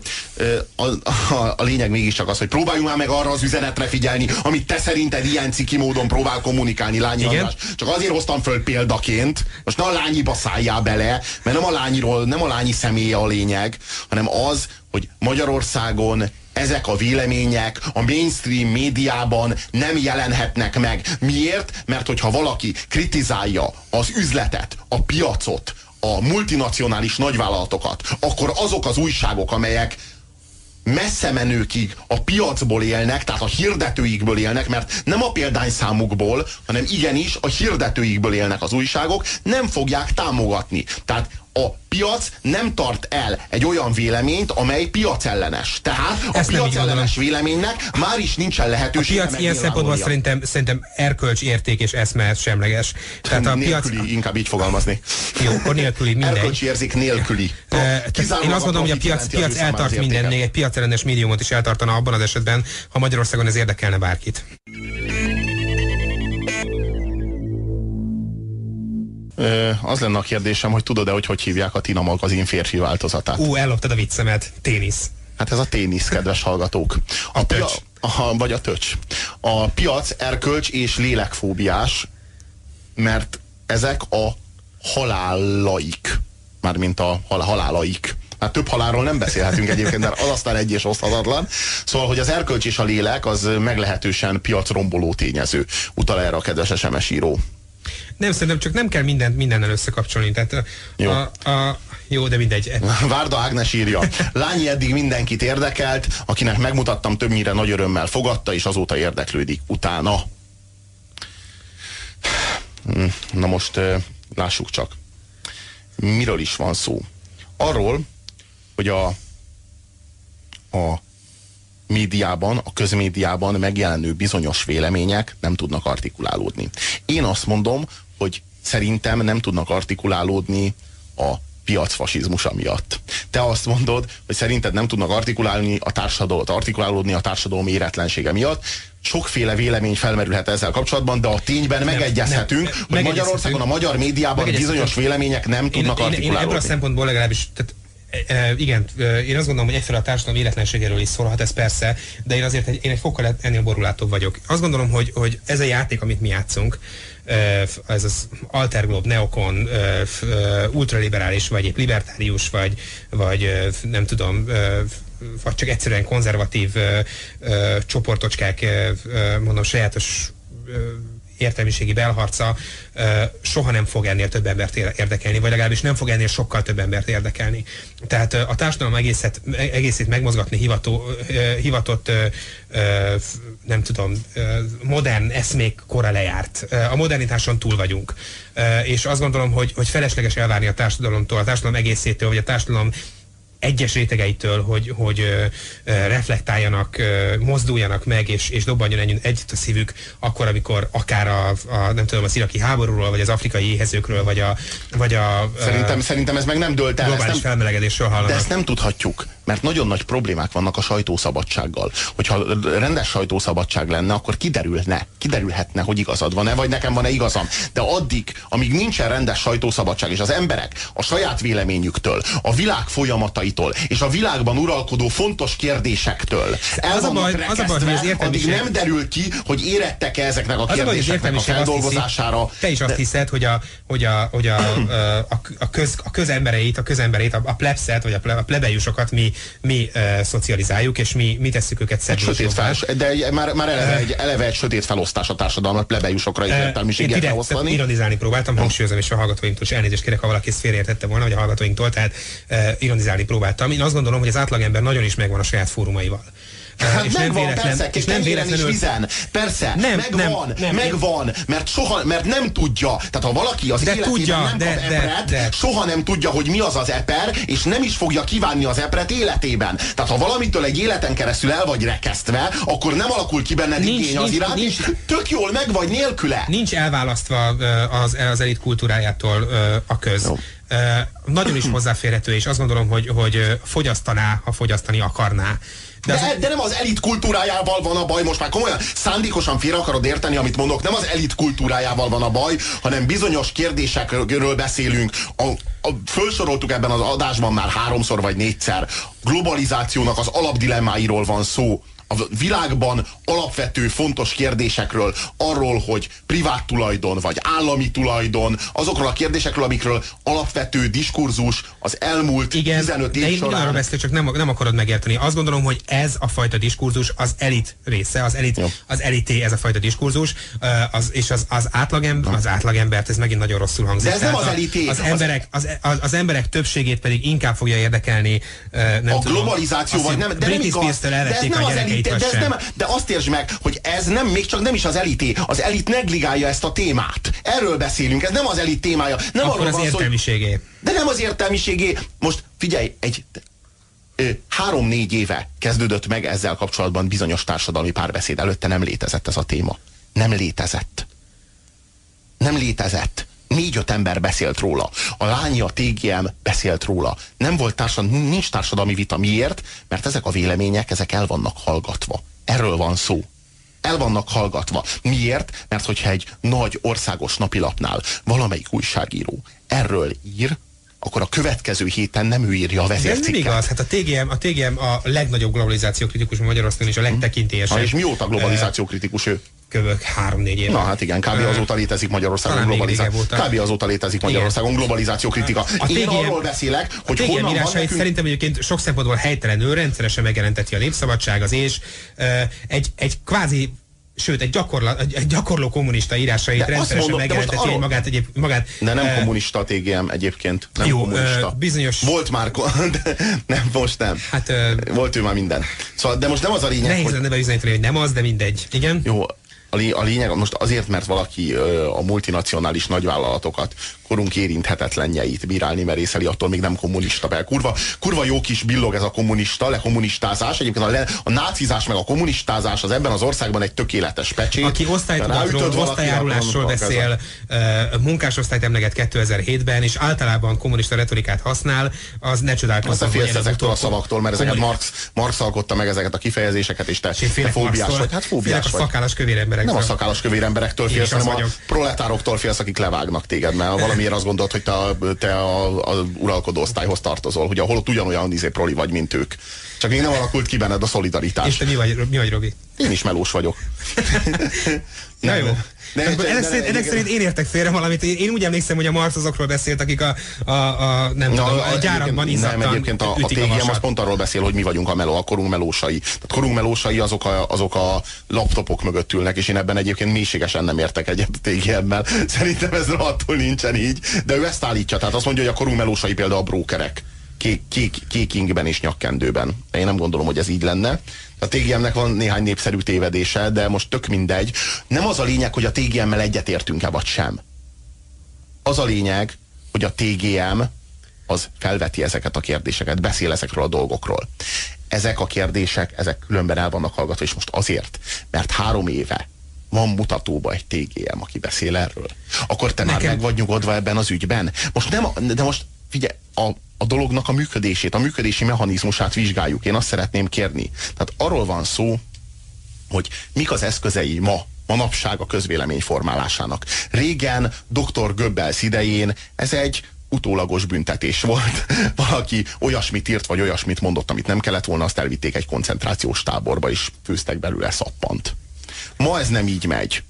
A lényeg mégiscsak az, hogy próbáljunk már meg arra az üzenetre figyelni, amit te szerinted ilyen ciki módon próbál kommunikálni, Lányi András. Csak azért hoztam föl példaként, most ne a Lányiba szálljál bele, mert nem a Lányi személye a lényeg, hanem az, hogy Magyarországon ezek a vélemények a mainstream médiában nem jelenhetnek meg. Miért? Mert hogyha valaki kritizálja az üzletet, a piacot, a multinacionális nagyvállalatokat, akkor azok az újságok, amelyek messze menőkig a piacból élnek, tehát a hirdetőikből élnek, mert nem a példányszámukból, hanem igenis a hirdetőikből élnek az újságok, nem fogják támogatni. Tehát a piac nem tart el egy olyan véleményt, amely piacellenes. Tehát a piacellenes véleménynek már is nincsen lehetősége. A piac ilyen szempontból szerintem erkölcs, érték és eszme semleges. Tehát a nélküli, piac... inkább így fogalmazni. Jó, akkor nélküli, mindegy. Erkölcsi érzék nélküli. Én azt gondolom, hogy a piac eltart minden, még egy piacellenes médiumot is eltartana abban az esetben, ha Magyarországon ez érdekelne bárkit. Az lenne a kérdésem, hogy tudod-e, hogy hívják a Tina magazin férfi változatát? Elloptad a viccemet. Ténisz. Hát ez a ténisz, kedves hallgatók. A töcs. Vagy a töcs. A piac erkölcs és lélekfóbiás, mert ezek a halálaik. Mármint a halálaik. Hát több halálról nem beszélhetünk egyébként, mert az aztán egy és oszthatatlan. Szóval, hogy az erkölcs és a lélek az meglehetősen piacromboló tényező. Utal erre a kedves SMS író. Nem, szerintem csak nem kell mindennel összekapcsolni. Tehát Jó, de mindegy. Várda Ágnes írja. Lányi eddig mindenkit érdekelt, akinek megmutattam, többnyire nagy örömmel fogadta, és azóta érdeklődik utána. Na most lássuk csak. Miről is van szó? Arról, hogy a médiában, a közmédiában megjelenő bizonyos vélemények nem tudnak artikulálódni. Én azt mondom, hogy szerintem nem tudnak artikulálódni a piacfasizmusa miatt. Te azt mondod, hogy szerinted nem tudnak artikulálódni a társadalom éretlensége miatt. Sokféle vélemény felmerülhet ezzel kapcsolatban, de a tényben megegyezhetünk, hogy Magyarországon, a magyar médiában bizonyos vélemények nem tudnak artikulálódni. Én ebből a szempontból legalábbis, igen, én azt gondolom, hogy egyfelől a társadalom életlenségéről is szólhat, ez persze, de én azért én egy fokkal ennél borulátóbb vagyok. Azt gondolom, hogy ez a játék, amit mi játszunk, ez az alterglob, neokon, ultraliberális, vagy épp libertárius, vagy nem tudom, vagy csak egyszerűen konzervatív csoportocskák, mondom, sajátos értelmiségi belharca soha nem fog ennél több embert érdekelni, vagy legalábbis nem fog ennél sokkal több embert érdekelni. Tehát a társadalom egészét megmozgatni hivatott nem tudom, modern eszmék kora lejárt. A modernitáson túl vagyunk. És azt gondolom, hogy felesleges elvárni a társadalomtól, a társadalom egészétől, vagy a társadalom egyes rétegeitől, hogy reflektáljanak, mozduljanak meg, és dobbanjon együtt a szívük, akkor, amikor akár nem tudom, az iraki háborúról, vagy az afrikai éhezőkről, vagy a Szerintem ez meg nem dőlt el. Globális felmelegedésről hallanak. De ezt nem tudhatjuk, mert nagyon nagy problémák vannak a sajtószabadsággal. Hogyha rendes sajtószabadság lenne, akkor kiderülhetne, hogy igazad van-e, vagy nekem van-e igazam. De addig, amíg nincsen rendes sajtószabadság, és az emberek a saját véleményüktől, a világ folyamataitól, és a világban uralkodó fontos kérdésektől el vannak rekesztve, addig nem derül ki, hogy érettek-e ezeknek a kérdéseknek a feldolgozására. Te is azt hiszed, hogy a közembereit, a plebszet, vagy a plebejusokat mi szocializáljuk, és mi tesszük őket szedvésokban. De már eleve egy sötét felosztás a társadalmat, plebejusokra és értelmiséget felosztani. Ironizálni próbáltam, hangsúlyozom, és a hallgatóinktól is elnézést kérek, ha valaki ezt félreértette volna, vagy a hallgatóinktól, tehát ironizálni próbáltam. Én azt gondolom, hogy az átlagember nagyon is megvan a saját fórumaival. Hát és megvan, persze, és nem véletlenül vizen. Persze, megvan, mert nem tudja. Tehát ha valaki az életében nem kap epret, soha nem tudja, hogy mi az az eper, és nem is fogja kívánni az epret életében. Tehát ha valamitől egy életen keresztül el vagy rekesztve, akkor nem alakul ki benned igény az iránt, és tök jól meg vagy nélküle. Nincs elválasztva az elit kultúrájától a köz. Nagyon is hozzáférhető, és azt gondolom, hogy fogyasztaná, ha fogyasztani akarná. De nem az elit kultúrájával van a baj, most már komolyan szándékosan félre akarod érteni, amit mondok, nem az elit kultúrájával van a baj, hanem bizonyos kérdésekről beszélünk. Fölsoroltuk ebben az adásban már 3-szor vagy 4-szer. Globalizációnak az alapdilemmáiról van szó. A világban alapvető fontos kérdésekről, arról, hogy privát tulajdon vagy állami tulajdon, azokról a kérdésekről, amikről alapvető diskurzus az elmúlt 15 év során. Igen, arra beszél, csak nem akarod megérteni. Azt gondolom, hogy ez a fajta diskurzus az elit része, az elité ez a fajta diskurzus, és az átlagembert, ez megint nagyon rosszul hangzik. De ez nem az elité. Az emberek többségét pedig inkább fogja érdekelni. A globalizáció vagy nem, de nem igaz. De azt értsd meg, hogy ez még csak nem is az elité. Az elit negligálja ezt a témát. Erről beszélünk, ez nem az elit témája. Nem akkor az értelmiségé. De nem az értelmiségé. Most figyelj, 3-4 éve kezdődött meg ezzel kapcsolatban bizonyos társadalmi párbeszéd. Előtte nem létezett ez a téma. Nem létezett. 4-5 ember beszélt róla. A Lányi, a TGM beszélt róla. Nincs társadalmi vita. Miért? Mert ezek a vélemények, ezek el vannak hallgatva. Erről van szó. El vannak hallgatva. Miért? Mert hogyha egy nagy országos napilapnál valamelyik újságíró erről ír, akkor a következő héten nem ő írja a vezércikket. Ez nem igaz. Hát a TGM a legnagyobb globalizációkritikus Magyarországon, és a legtekintélyesebb. És mióta globalizációkritikus ő? Kövök 3-4 éve. Na hát igen, kb. Azóta létezik Magyarországon globalizáció kritika. Én arról beszélek, hogy honnan van nekünk... Szerintem egyébként sok szempontból helytelenül rendszeresen megjelenteti a Népszabadság, az és egy kvázi sőt, egy gyakorló kommunista írásait rendszeresen megjelenteti magát. De nem kommunista a TGM egyébként. Nem jó, kommunista. Bizonyos... Volt már, de nem, most nem. Hát, volt ő már minden. Szóval, de most nem az a lényeg, nehéz lenne bebizonyítani, hogy nem az, de mindegy. Igen? Jó, a lényeg most azért, mert valaki a multinacionális nagyvállalatokat korunk érinthetetlenjeit bírálni merészeli, attól még nem kommunista. Mert kurva jó kis billog ez a kommunista, lekommunistázás. Egyébként a nácizás meg a kommunistázás az ebben az országban egy tökéletes pecsét. Aki osztálytudatról, osztályjárulásról beszél, munkásosztályt emleget 2007-ben, és általában kommunista retorikát használ, az ne csodálkozzon. Azt félsz ezektől a szavaktól, mert ezeket Marx alkotta meg ezeket a kifejezéseket, és te fóbiás vagy. Hát fóbiás vagy. A szakállas kövér emberektől. Nem a szakállas kövér emberektől félsz, hanem a proletároktól félsz, akik levágnak téged, mert valamiért azt gondolod, hogy te a uralkodó osztályhoz tartozol, hogy holott ugyanolyan proli vagy, mint ők. Csak még nem alakult ki benned a szolidaritás. És te mi vagy, Robi? Én is melós vagyok. Na jó. Ennek szerint én értek félre valamit. Én úgy emlékszem, hogy a Marx azokról beszélt, akik a gyárakban izzadtan. Nem, egyébként a TGM az pont arról beszél, hogy mi vagyunk a korunk melósai. Tehát korunk melósai azok a laptopok mögött ülnek, és én ebben egyébként mélységesen nem értek egyet a TGM-mel. Szerintem ez rohadtul nincsen így. De ő ezt állítja, tehát azt mondja, hogy a korunk melósai például a brókerek. Kék ingben és nyakkendőben. Én nem gondolom, hogy ez így lenne. A TGM-nek van néhány népszerű tévedése, de most tök mindegy. Nem az a lényeg, hogy a TGM-mel egyetértünk-e vagy sem. Az a lényeg, hogy a TGM az felveti ezeket a kérdéseket, beszél ezekről a dolgokról. Ezek a kérdések, ezek különben el vannak hallgatva, és most azért, mert 3 éve van mutatóba egy TGM, aki beszél erről. Akkor te már meg vagy nyugodva ebben az ügyben. Most nem, de most figyelj, a dolognak a működését, a működési mechanizmusát vizsgáljuk. Én azt szeretném kérni. Tehát arról van szó, hogy mik az eszközei manapság a közvélemény formálásának. Régen, dr. Goebbels idején ez egy utólagos büntetés volt. Valaki olyasmit írt, vagy olyasmit mondott, amit nem kellett volna, azt elvitték egy koncentrációs táborba, és főztek belőle szappant. Ma ez nem így megy.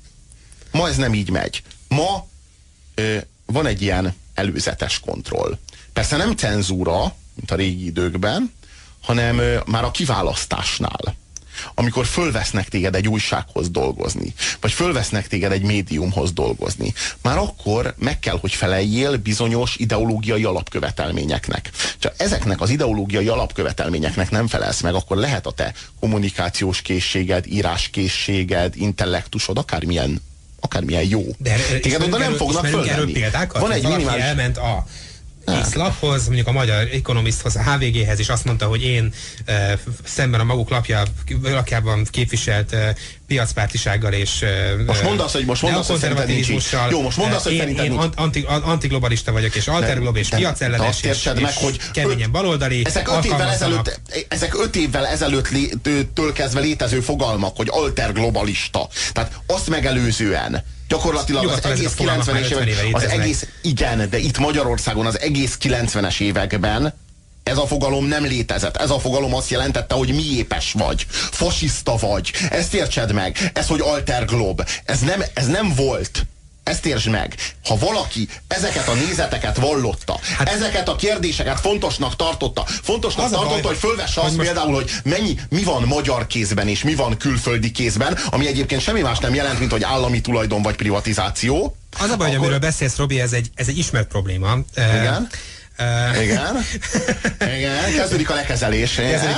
Ma van egy ilyen előzetes kontroll. Persze nem cenzúra, mint a régi időkben, hanem már a kiválasztásnál. Amikor fölvesznek téged egy újsághoz dolgozni, vagy fölvesznek téged egy médiumhoz dolgozni, már akkor meg kell, hogy feleljél bizonyos ideológiai alapkövetelményeknek. Csak ezeknek az ideológiai alapkövetelményeknek nem felelsz meg, akkor lehet a te kommunikációs készséged, íráskészséged, intellektusod, akármilyen jó. De téged oda nem fognak fölvenni. Van egy minimális... elment a X-laphoz, mondjuk a Magyar Economisthoz, a HVG-hez, és azt mondta, hogy én szemben a maguk lapjában képviselt piacpártisággal és most mondd azt, hogy szerinted nincs így. Jó, most mondd azt, hogy szerinted nincs. Én antiglobalista vagyok, és alterglob, és piacellenes, és keményen baloldali. Ezek 5 évvel ezelőttől kezdve létező fogalmak, hogy alterglobalista. Tehát azt megelőzően gyakorlatilag az egész 90-es évek, igen, de itt Magyarországon az egész 90-es években ez a fogalom nem létezett. Ez a fogalom azt jelentette, hogy miépes vagy, fasiszta vagy. Ezt értsed meg. Ez, hogy alterglob. Ez nem volt. Ezt értsd meg. Ha valaki ezeket a nézeteket vallotta, ezeket a kérdéseket fontosnak tartotta, hogy fölvesse azt például, hogy mi van magyar kézben és mi van külföldi kézben, ami egyébként semmi más nem jelent, mint hogy állami tulajdon vagy privatizáció. Az a baj, hogy amiről beszélsz, Robi, ez egy ismert probléma. Igen. Igen. Kezdődik a lekezelés.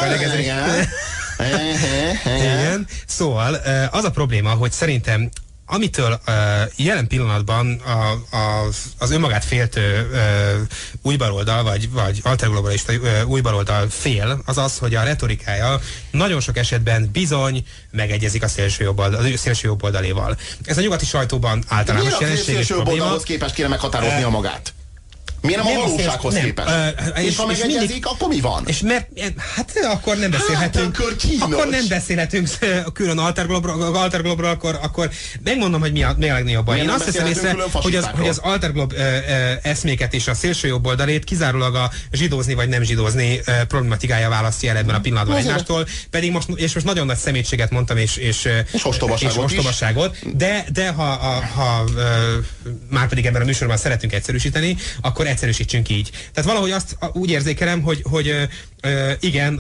Igen. Szóval az a probléma, hogy szerintem amitől jelen pillanatban az önmagát féltő újbaloldal, vagy alterglobalista újbaloldal fél, az az, hogy a retorikája nagyon sok esetben bizony megegyezik a szélső jobboldaléval. Ez a nyugati sajtóban általános jelenség és probléma. Miért a szélső jobboldalhoz képest kéne meghatároznia magát? Miért nem a valósághoz képest? És ha megegyezik, akkor mi van? És hát akkor nem beszélhetünk. Akkor nem beszélhetünk külön alterglobról, akkor megmondom, hogy mi a legnagyobb baj. Én azt hiszem észre, hogy az alterglob eszméket és a szélső jobboldalét kizárólag a zsidózni vagy nem zsidózni problematikája választja el ebben a pillanatban egymástól. Pedig most nagyon nagy szemétséget mondtam, és ostobaságot. De ha már pedig ebben a műsorban szeretünk egyszerűsíteni, akkor egyszerűsítsünk így. Tehát valahogy azt úgy érzékelem, hogy Igen,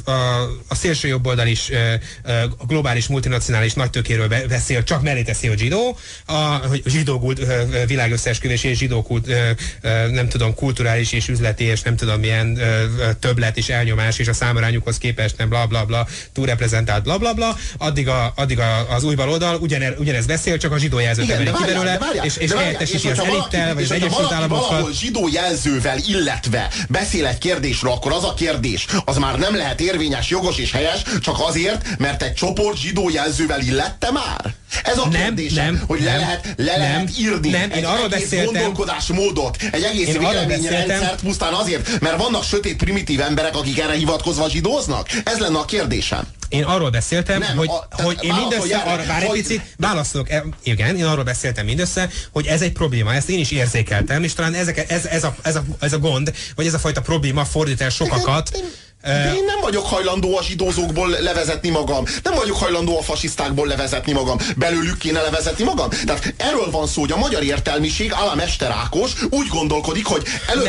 a szélső jobboldal is a globális multinacionális nagytőkéről beszél, csak mellé teszi, hogy zsidó, hogy zsidó világösszeesküvés és zsidó nem tudom, kulturális és üzleti és nem tudom milyen többlet és elnyomás és a számarányukhoz képest nem bla bla bla, túlreprezentált bla bla bla, addig az új baloldal ugyanez beszél, csak a zsidó jelzőt emelik ki belőle, és helyettesíti az elittel, vagy az Egyesült Államokkal. Valahol zsidó jelzővel illetve beszél egy kérdésről, akkor az a kérdés az már nem lehet érvényes, jogos és helyes, csak azért, mert egy csoport zsidó jelzővel illette már? Ez a kérdésem, hogy le lehet írni egy egész gondolkodásmódot, egy egész véleményrendszert pusztán azért, mert vannak sötét primitív emberek, akik erre hivatkozva zsidóznak? Ez lenne a kérdésem. Én arról beszéltem, hogy én mindössze arra, bár egy picit válaszolok, igen, én arról beszéltem mindössze, hogy ez egy probléma, ezt én is érzékeltem, és talán ez a gond, vagy ez a fajta probléma fordít el sokakat. De én nem vagyok hajlandó a zsidózókból levezetni magam. Nem vagyok hajlandó a fasisztákból levezetni magam. Belőlük kéne levezetni magam. Tehát erről van szó, hogy a magyar értelmiség, á la Mester Ákos úgy gondolkodik, hogy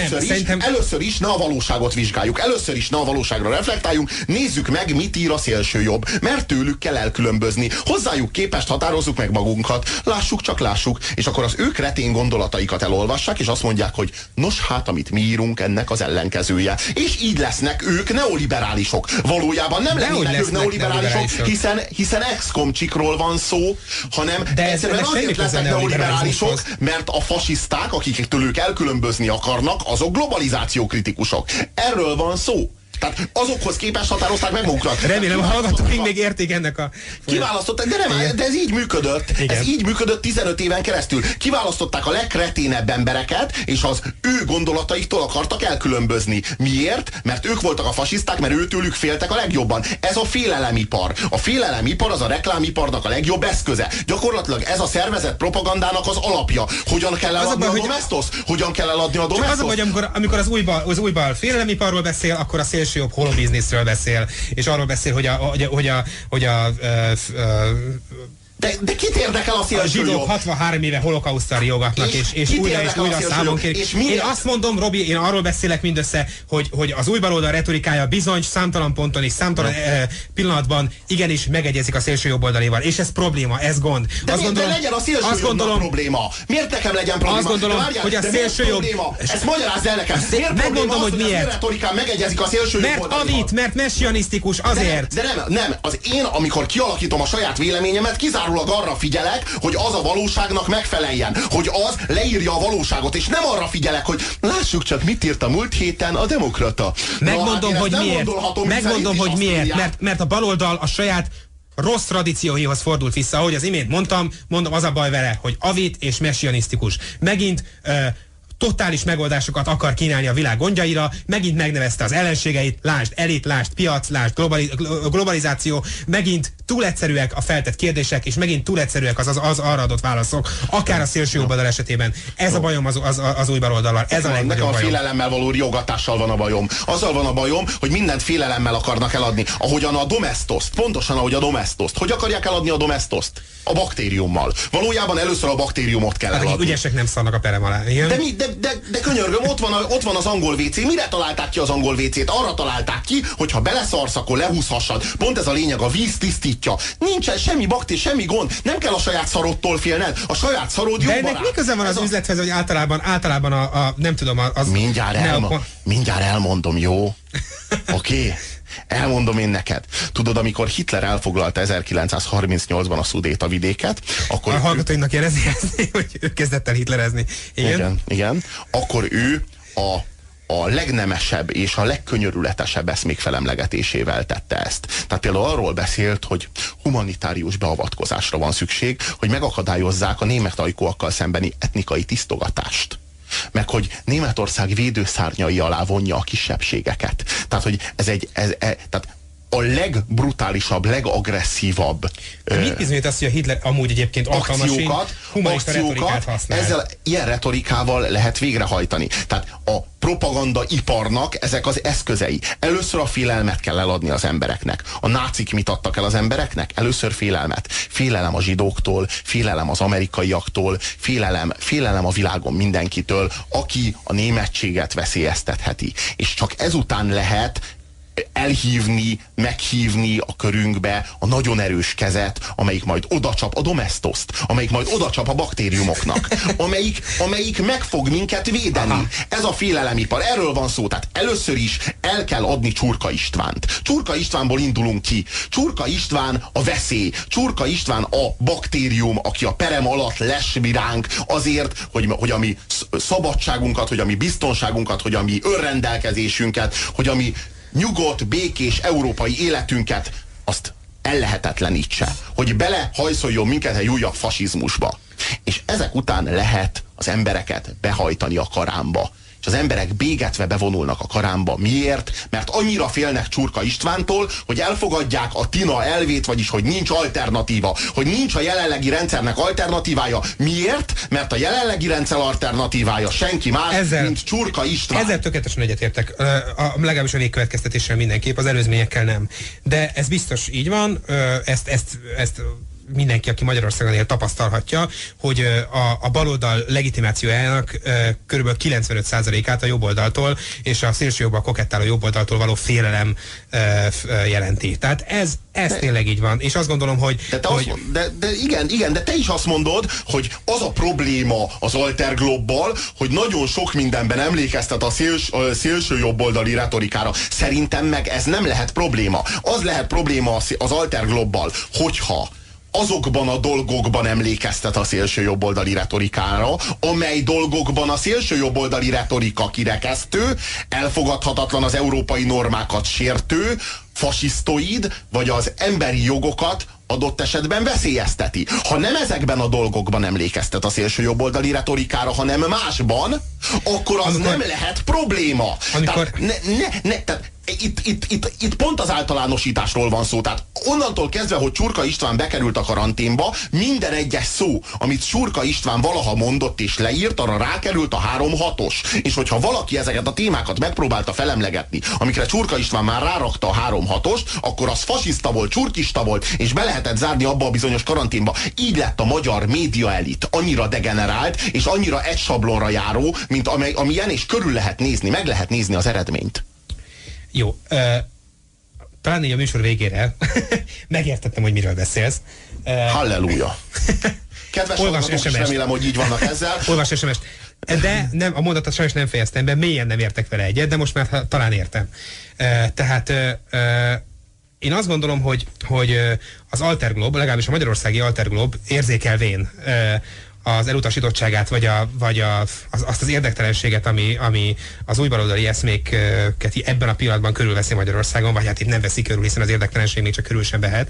először is ne a valóságot vizsgáljuk. Először is ne a valóságra reflektáljunk. Nézzük meg, mit ír a szélső jobb. Mert tőlük kell elkülönbözni. Hozzájuk képest határozzuk meg magunkat. Lássuk. És akkor az ő kretén gondolataikat elolvassák, és azt mondják, hogy nos hát, amit mi írunk, ennek az ellenkezője. És így lesznek ők neoliberálisok. Valójában nem lennének ők neoliberálisok, hiszen ex-komcsikról van szó, hanem egyszerűen azért lesznek neoliberálisok, mert a fasiszták, akiktől ők elkülönbözni akarnak, azok globalizációkritikusok. Erről van szó. Tehát azokhoz képest határozták meg magukat. Remélem, a hallgatóink még értik ennek a... Kiválasztották, de ez így működött. Igen. Ez így működött 15 éven keresztül. Kiválasztották a legkreténebb embereket, és az ő gondolataiktól akartak elkülönbözni. Miért? Mert ők voltak a fasiszták, mert őtőlük féltek a legjobban. Ez a félelemipar. A félelemipar az a reklámiparnak a legjobb eszköze. Gyakorlatilag ez a szervezett propagandának az alapja. Hogyan kell eladni a Domestos? Hogyan kell eladni a Domestos? Az a baj, amikor az újbal félelemiparról beszél, akkor a szélső jobb holobizniszről beszél, és arról beszél, hogy De kit érdekel a szélső jobb? A zsidók 63 éve holokausztal riogatnak, és újra számon kérik. Én azt mondom, Robi, én arról beszélek mindössze, hogy az új baloldal retorikája bizony számtalan ponton és számtalan pillanatban igenis megegyezik a szélső jobboldalival. És ez probléma, ez gond. De legyen a szélső jobbnak probléma. Miért nekem legyen probléma? Azt gondolom, hogy a szélső jobb... Ezt magyarázd el nekem. Miért megmondom, hogy miért. A retorikán megegyezik a szélső jobboldalival? Mert messianisztikus, azért. De nem. Én, amikor kialakítom a saját véleményemet, kizárólag arra figyelek, hogy az a valóságnak megfeleljen, hogy az leírja a valóságot, és nem arra figyelek, hogy lássuk csak, mit írt a múlt héten a Demokrata. Megmondom, hogy miért. Mert a baloldal a saját rossz tradícióihoz fordult vissza, ahogy az imént mondom, az a baj vele, hogy avit és messianisztikus. Megint totális megoldásokat akar kínálni a világ gondjaira, megint megnevezte az ellenségeit, lásd elit, lásd piac, lásd globalizáció, megint túl egyszerűek a feltett kérdések, és megint túl egyszerűek az arra adott válaszok, akár a szélső jobboldal esetében. Ez a bajom az új baloldallal, ez a legnagyobb bajom. A félelemmel való riogatással van a bajom. Azzal van a bajom, hogy mindent félelemmel akarnak eladni. Ahogyan a Domestoszt, pontosan ahogy a Domestoszt. Hogy akarják eladni a Domestoszt? A baktériummal. Valójában először a baktériumot kell eladni. Akik ügyesek nem szarnak a perem alá. De könyörgöm, ott van az angol WC. Mire találták ki az angol WC-t? Arra találták ki, hogy ha beleszarsz, akkor lehúzhassad. Pont ez a lényeg, a víz tisztítja. Nincsen semmi baktérium, semmi gond. Nem kell a saját szarodtól félned. A saját szarod jó barát. De ennek mi köze van az üzlethez, hogy általában a nem tudom, az... Mindjárt elmondom, jó? Oké? Elmondom én neked. Tudod, amikor Hitler elfoglalta 1938-ban a Szudétavidéket, akkor... A hallgatóinknak érezni, hogy ő kezdett el hitlerezni. Igen. Akkor ő a legnemesebb és a legkönyörületesebb eszmék felemlegetésével tette ezt. Tehát például arról beszélt, hogy humanitárius beavatkozásra van szükség, hogy megakadályozzák a német ajkúakkal szembeni etnikai tisztogatást. Meg hogy Németország védőszárnyai alá vonja a kisebbségeket. Tehát, hogy tehát a legbrutálisabb, legagresszívabb mit bizonyít azt, hogy a Hitler amúgy egyébként alkalmas humanista retorikát használ? Ezzel ilyen retorikával lehet végrehajtani. Tehát a propagandaiparnak ezek az eszközei. Először a félelmet kell eladni az embereknek. A nácik mit adtak el az embereknek? Először félelmet. Félelem a zsidóktól, félelem az amerikaiaktól, félelem a világon mindenkitől, aki a németséget veszélyeztetheti. És csak ezután lehet elhívni, meghívni a körünkbe a nagyon erős kezet, amelyik majd odacsap a domestoszt, amelyik majd odacsap a baktériumoknak, amelyik meg fog minket védeni. Aha. Ez a félelemipar, erről van szó. Tehát először is el kell adni Csurka Istvánt. Csurka Istvánból indulunk ki. Csurka István a veszély. Csurka István a baktérium, aki a perem alatt lesvi ránk azért, hogy a mi szabadságunkat, hogy a mi biztonságunkat, hogy a mi önrendelkezésünket, hogy a mi nyugodt, békés európai életünket azt ellehetetlenítse, hogy belehajszoljon minket egy újabb fasizmusba. És ezek után lehet az embereket behajtani a karámba. És az emberek bégetve bevonulnak a karámba. Miért? Mert annyira félnek Csurka Istvántól, hogy elfogadják a Tina elvét, vagyis hogy nincs alternatíva, hogy nincs a jelenlegi rendszernek alternatívája. Miért? Mert a jelenlegi rendszer alternatívája senki más, mint Csurka István. Ezzel tökéletesen egyetértek. Legalábbis a végkövetkeztetéssel mindenképp, az előzményekkel nem. De ez biztos így van, ezt mindenki, aki Magyarországon él, tapasztalhatja, hogy a baloldal legitimációjának kb. 95%-át a jobboldaltól és a szélsőjobbal kokettáló jobboldaltól való félelem jelenti. Tehát ez tényleg így van. És azt gondolom, hogy... Igen, de te is azt mondod, hogy az a probléma az Alterglobbal, hogy nagyon sok mindenben emlékeztet a szélső jobboldali retorikára. Szerintem meg ez nem lehet probléma. Az lehet probléma az Alterglobbal, hogyha azokban a dolgokban emlékeztet a szélsőjobboldali retorikára, amely dolgokban a szélsőjobboldali retorika kirekesztő, elfogadhatatlan, az európai normákat sértő, fasisztoid, vagy az emberi jogokat adott esetben veszélyezteti. Ha nem ezekben a dolgokban emlékeztet a szélsőjobboldali retorikára, hanem másban, akkor az nem lehet probléma. Tehát itt pont az általánosításról van szó. Tehát onnantól kezdve, hogy Csurka István bekerült a karanténba, minden egyes szó, amit Csurka István valaha mondott és leírt, arra rákerült a 3-6-os. És hogyha valaki ezeket a témákat megpróbálta felemlegetni, amikre Csurka István már rárakta a 3-6-ost, akkor az fasiszta volt, csurkista volt, és be lehetett zárni abba a bizonyos karanténba. Így lett a magyar média elit annyira degenerált, és annyira egy sablonra járó, mint amilyen, és körül lehet nézni, meg lehet nézni az eredményt. Jó, talán így a műsor végére megértettem, hogy miről beszélsz. Halleluja! Kedves hallgatók, is remélem, hogy így vannak ezzel. Olvas SMS-t. De nem, a mondatot sajnos nem fejeztem be, mélyen nem értek vele egyet, de most már talán értem. Tehát én azt gondolom, hogy az Alterglob, legalábbis a magyarországi Alterglob érzékelvén az elutasítottságát, vagy azt az érdektelenséget, ami az újbaloldali eszméket ebben a pillanatban körülveszi Magyarországon, vagy hát itt nem veszi körül, hiszen az érdektelenség még csak körül sem vehet.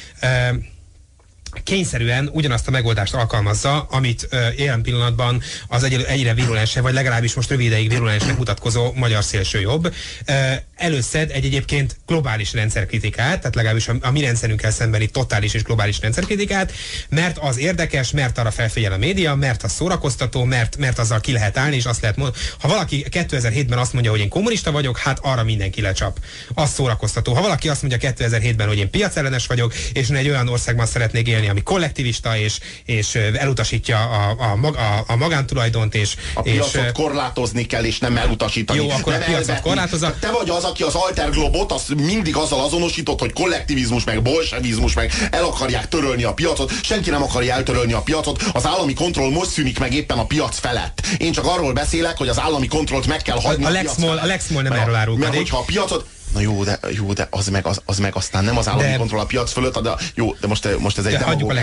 Kényszerűen ugyanazt a megoldást alkalmazza, amit jelen pillanatban az egyre virulensebb, vagy legalábbis most rövid ideig virulensnek mutatkozó magyar szélsőjobb. Előszed egy egyébként globális rendszerkritikát, tehát legalábbis a mi rendszerünkkel szembeni totális és globális rendszerkritikát, mert az érdekes, mert arra felfigyel a média, mert az szórakoztató, mert azzal ki lehet állni, és azt lehet mondani, ha valaki 2007-ben azt mondja, hogy én kommunista vagyok, hát arra mindenki lecsap. Az szórakoztató. Ha valaki azt mondja 2007-ben, hogy én piacellenes vagyok, és én egy olyan országban szeretnék élni, ami kollektivista, és elutasítja a magántulajdont, és a piacot korlátozni kell, és nem elutasítani. Jó, akkor nem a piacot korlátozza. Te vagy az, aki az Alterglobot az mindig azzal azonosított, hogy kollektivizmus, meg bolsevizmus, meg el akarják törölni a piacot. Senki nem akarja eltörölni a piacot. Az állami kontroll most szűnik meg éppen a piac felett. Én csak arról beszélek, hogy az állami kontrollt meg kell hagyni. A Lex Moll nem erről árulkodik. Mert hogyha a piacot... Na jó, de az meg aztán nem az állami kontroll a piac fölött, de most ez egy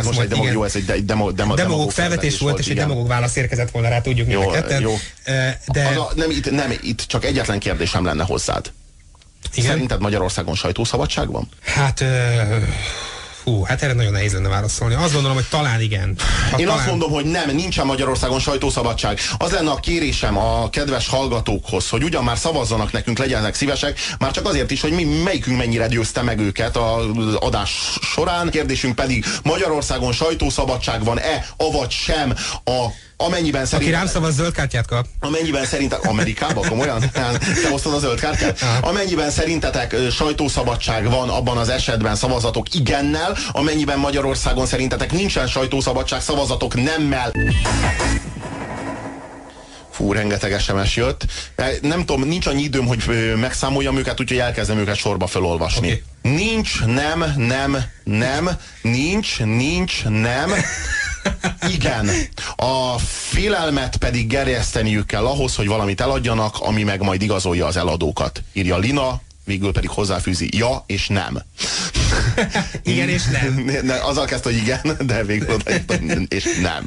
demagóg felvetés volt, és egy demagóg válasz érkezett volna rá, tudjuk mind a ketten. Jó. Itt csak egyetlen kérdésem lenne hozzád. Igen? Szerinted Magyarországon sajtószabadság van? Hát erre nagyon nehéz lenne válaszolni. Azt gondolom, hogy talán igen. Azt mondom, hogy nincsen Magyarországon sajtószabadság. Az lenne a kérésem a kedves hallgatókhoz, hogy ugyan már szavazzanak nekünk, legyenek szívesek, már csak azért is, hogy melyikünk mennyire győzte meg őket az adás során. Kérdésünk pedig, Magyarországon sajtószabadság van-e, avagy sem amennyiben aki rám szavaz, zöld kártyát kap. Amennyiben szerintetek... Amerikában? Komolyan? Te hoztad a zöld kártyát? Amennyiben szerintetek sajtószabadság van, abban az esetben szavazatok igennel, amennyiben Magyarországon szerintetek nincsen sajtószabadság, szavazatok nemmel. Fú, rengeteg SMS jött. Nem tudom, nincs annyi időm, hogy megszámoljam őket, úgyhogy elkezdem őket sorba felolvasni. Okay. Nincs, nem, nincs, nem. Igen. A félelmet pedig gerjeszteniük kell ahhoz, hogy valamit eladjanak, ami meg majd igazolja az eladókat. Írja Lina, végül pedig hozzáfűzi ja és nem. Igen és nem. Azzal kezdte, hogy igen, de végül odaírta, és nem.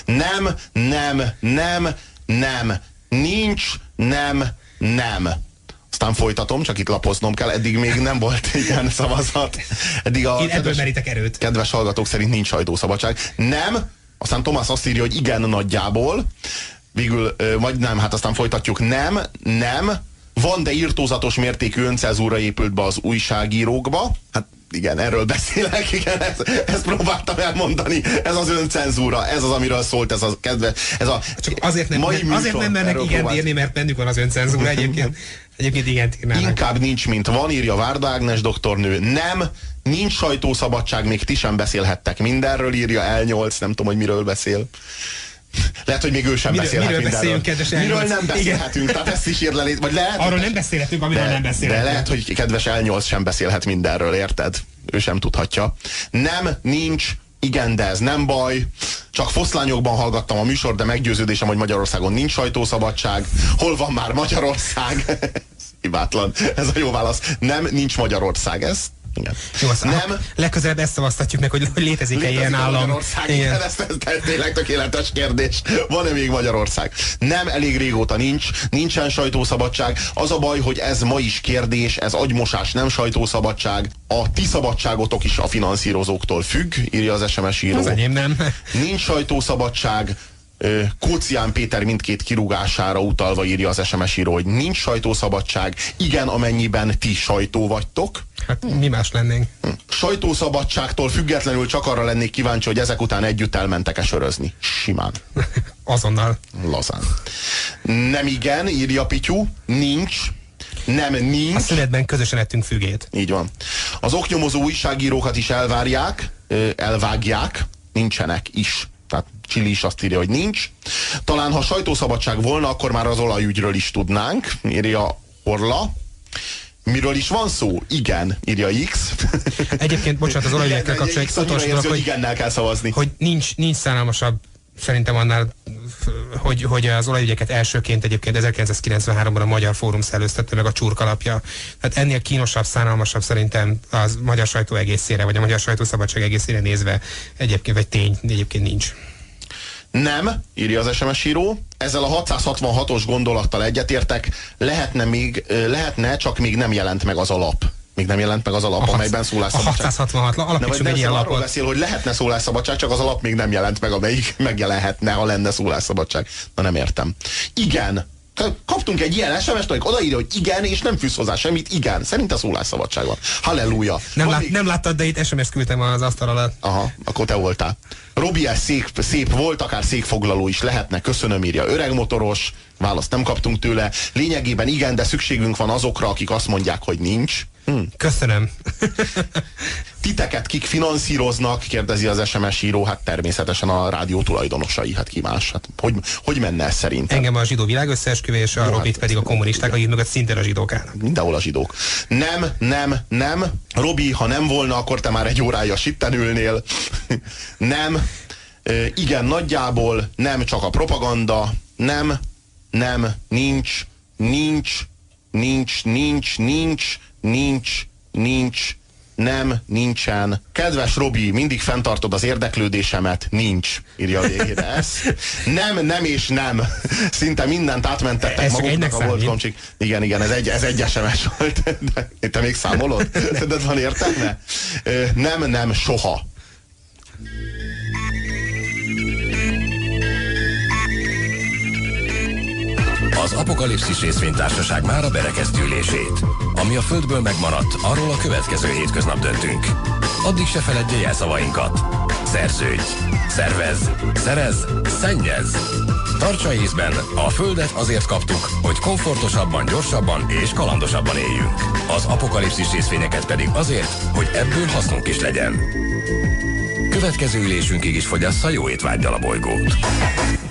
Nem. Nincs, nem. Aztán folytatom, csak itt lapoznom kell, eddig még nem volt igen szavazat. Eddig én ebből merítek erőt. Kedves hallgatók szerint nincs sajtószabadság. Nem, aztán Tomás azt írja, hogy igen nagyjából. Végül, vagy nem, hát aztán folytatjuk. Nem. Van, de irtózatos mértékű öncenzúra épült be az újságírókba. Hát igen, erről beszélek, igen, ezt próbáltam elmondani. Ez az öncenzúra, ez az, amiről szólt ez a kedve. Csak azért nem mernek igent írni, mert bennük van az öncenzúra egyébként. Egyébként igent írnának. Inkább nincs, mint van, írja Várda Ágnes doktornő. Nem, nincs sajtószabadság, még ti sem beszélhettek mindenről, írja L8, nem tudom, hogy miről beszél. Lehet, hogy még ő sem beszélhet mindenről. Miről nem beszélhetünk, tehát ezt is írlelét, vagy lehet... Arról nem beszélhetünk, amiről nem beszélhetünk. De lehet, hogy kedves L8 sem beszélhet mindenről, érted? Ő sem tudhatja. Nem, nincs, igen, de ez nem baj. Csak foszlányokban hallgattam a műsor, de meggyőződésem, hogy Magyarországon nincs sajtószabadság. Hol van már Magyarország? Hibátlan. Ez a jó válasz. Nem, nincs Magyarország. Ez igen. Jó, nem. Legközelebb ezt szavaztatjuk meg, hogy létezik-e ilyen állam. Igen. Ez tényleg tökéletes kérdés. Van-e még Magyarország? Nem, elég régóta nincsen sajtószabadság. Az a baj, hogy ez ma is kérdés, ez agymosás, nem sajtószabadság. A ti szabadságotok is a finanszírozóktól függ, írja az SMS író. Az enyém nem. Nincs sajtószabadság. Kócián Péter mindkét kirúgására utalva írja az SMS író, hogy nincs sajtószabadság, igen, amennyiben ti sajtó vagytok. Hát mi más lennénk? Sajtószabadságtól függetlenül csak arra lennék kíváncsi, hogy ezek után együtt elmentek-e sörözni. Simán. Azonnal. Lazán. Nem igen, írja Pityu, nincs. Nem, nincs. A szünetben közösen ettünk fügét. Így van. Az oknyomozó újságírókat is elvágják, nincsenek is. Tehát Csili is azt írja, hogy nincs. Talán ha sajtószabadság volna, akkor már az olajügyről is tudnánk, írja Orla. Miről is van szó? Igen, írja X. Egyébként, bocsánat, az olajügyekkel kapcsolatban utolsó dolog, hogy igennel kell szavazni. Hogy nincs szánalmasabb szerintem annál, hogy az olajügyeket elsőként egyébként 1993-ban a Magyar Fórum szellőztette meg a csurkalapja. Tehát ennél kínosabb, szánalmasabb szerintem az magyar sajtó egészére, vagy a magyar sajtószabadság egészére nézve egyébként, vagy tény, egyébként nincs. Nem, írja az SMS író. Ezzel a 666-os gondolattal egyetértek. Lehetne, csak még nem jelent meg az alap. Még nem jelent meg az alap, amelyben szólásszabadság. A 666, alapítsunk egy ilyen lapot. Arról beszél, hogy lehetne szólásszabadság, csak az alap még nem jelent meg, amelyik megjelenhetne, ha lenne szólásszabadság. Na nem értem. Igen. Kaptunk egy ilyen SMS-t, hogy odaírja, hogy igen, és nem fűz hozzá semmit, igen. Szerinte szólásszabadság van. Halleluja. Nem láttad, de itt SMS-t küldtem az asztal alatt. Aha, akkor te voltál. Robi, ez szép volt, akár székfoglaló is lehetne, köszönöm, írja öregmotoros. Választ nem kaptunk tőle. Lényegében igen, de szükségünk van azokra, akik azt mondják, hogy nincs. Köszönöm. Titeket kik finanszíroznak, kérdezi az SMS író, hát természetesen a rádió tulajdonosai, hát ki más. Hát hogy menne ez szerintem? Engem a zsidó világösszeesküvés, a Robit pedig a kommunisták, akik mögött szintén a zsidók állnak. Mindenhol a zsidók. Nem. Robi, ha nem volna, akkor te már egy órája sitten ülnél. Nem. Igen, nagyjából. Nem, csak a propaganda. Nem. Nincs. Nem, nincsen. Kedves Robi, mindig fenntartod az érdeklődésemet. Nincs, írja a végére ezt. Nem és nem. Szinte mindent átmentettek maguknak a volt komcsik. Igen, ez egy SMS volt. Te még számolod? De van értelme? Nem, soha. Az Apokalipszis részvénytársaság mára berekezti ülését. Ami a Földből megmaradt, arról a következő hétköznap döntünk. Addig se feledje jelszavainkat. Szerződj, szervez, szerez, szennyez. Tartsa észben, a Földet azért kaptuk, hogy komfortosabban, gyorsabban és kalandosabban éljünk. Az Apokalipszis részvényeket pedig azért, hogy ebből hasznunk is legyen. Következő ülésünkig is fogyassza jó étvággyal a bolygót.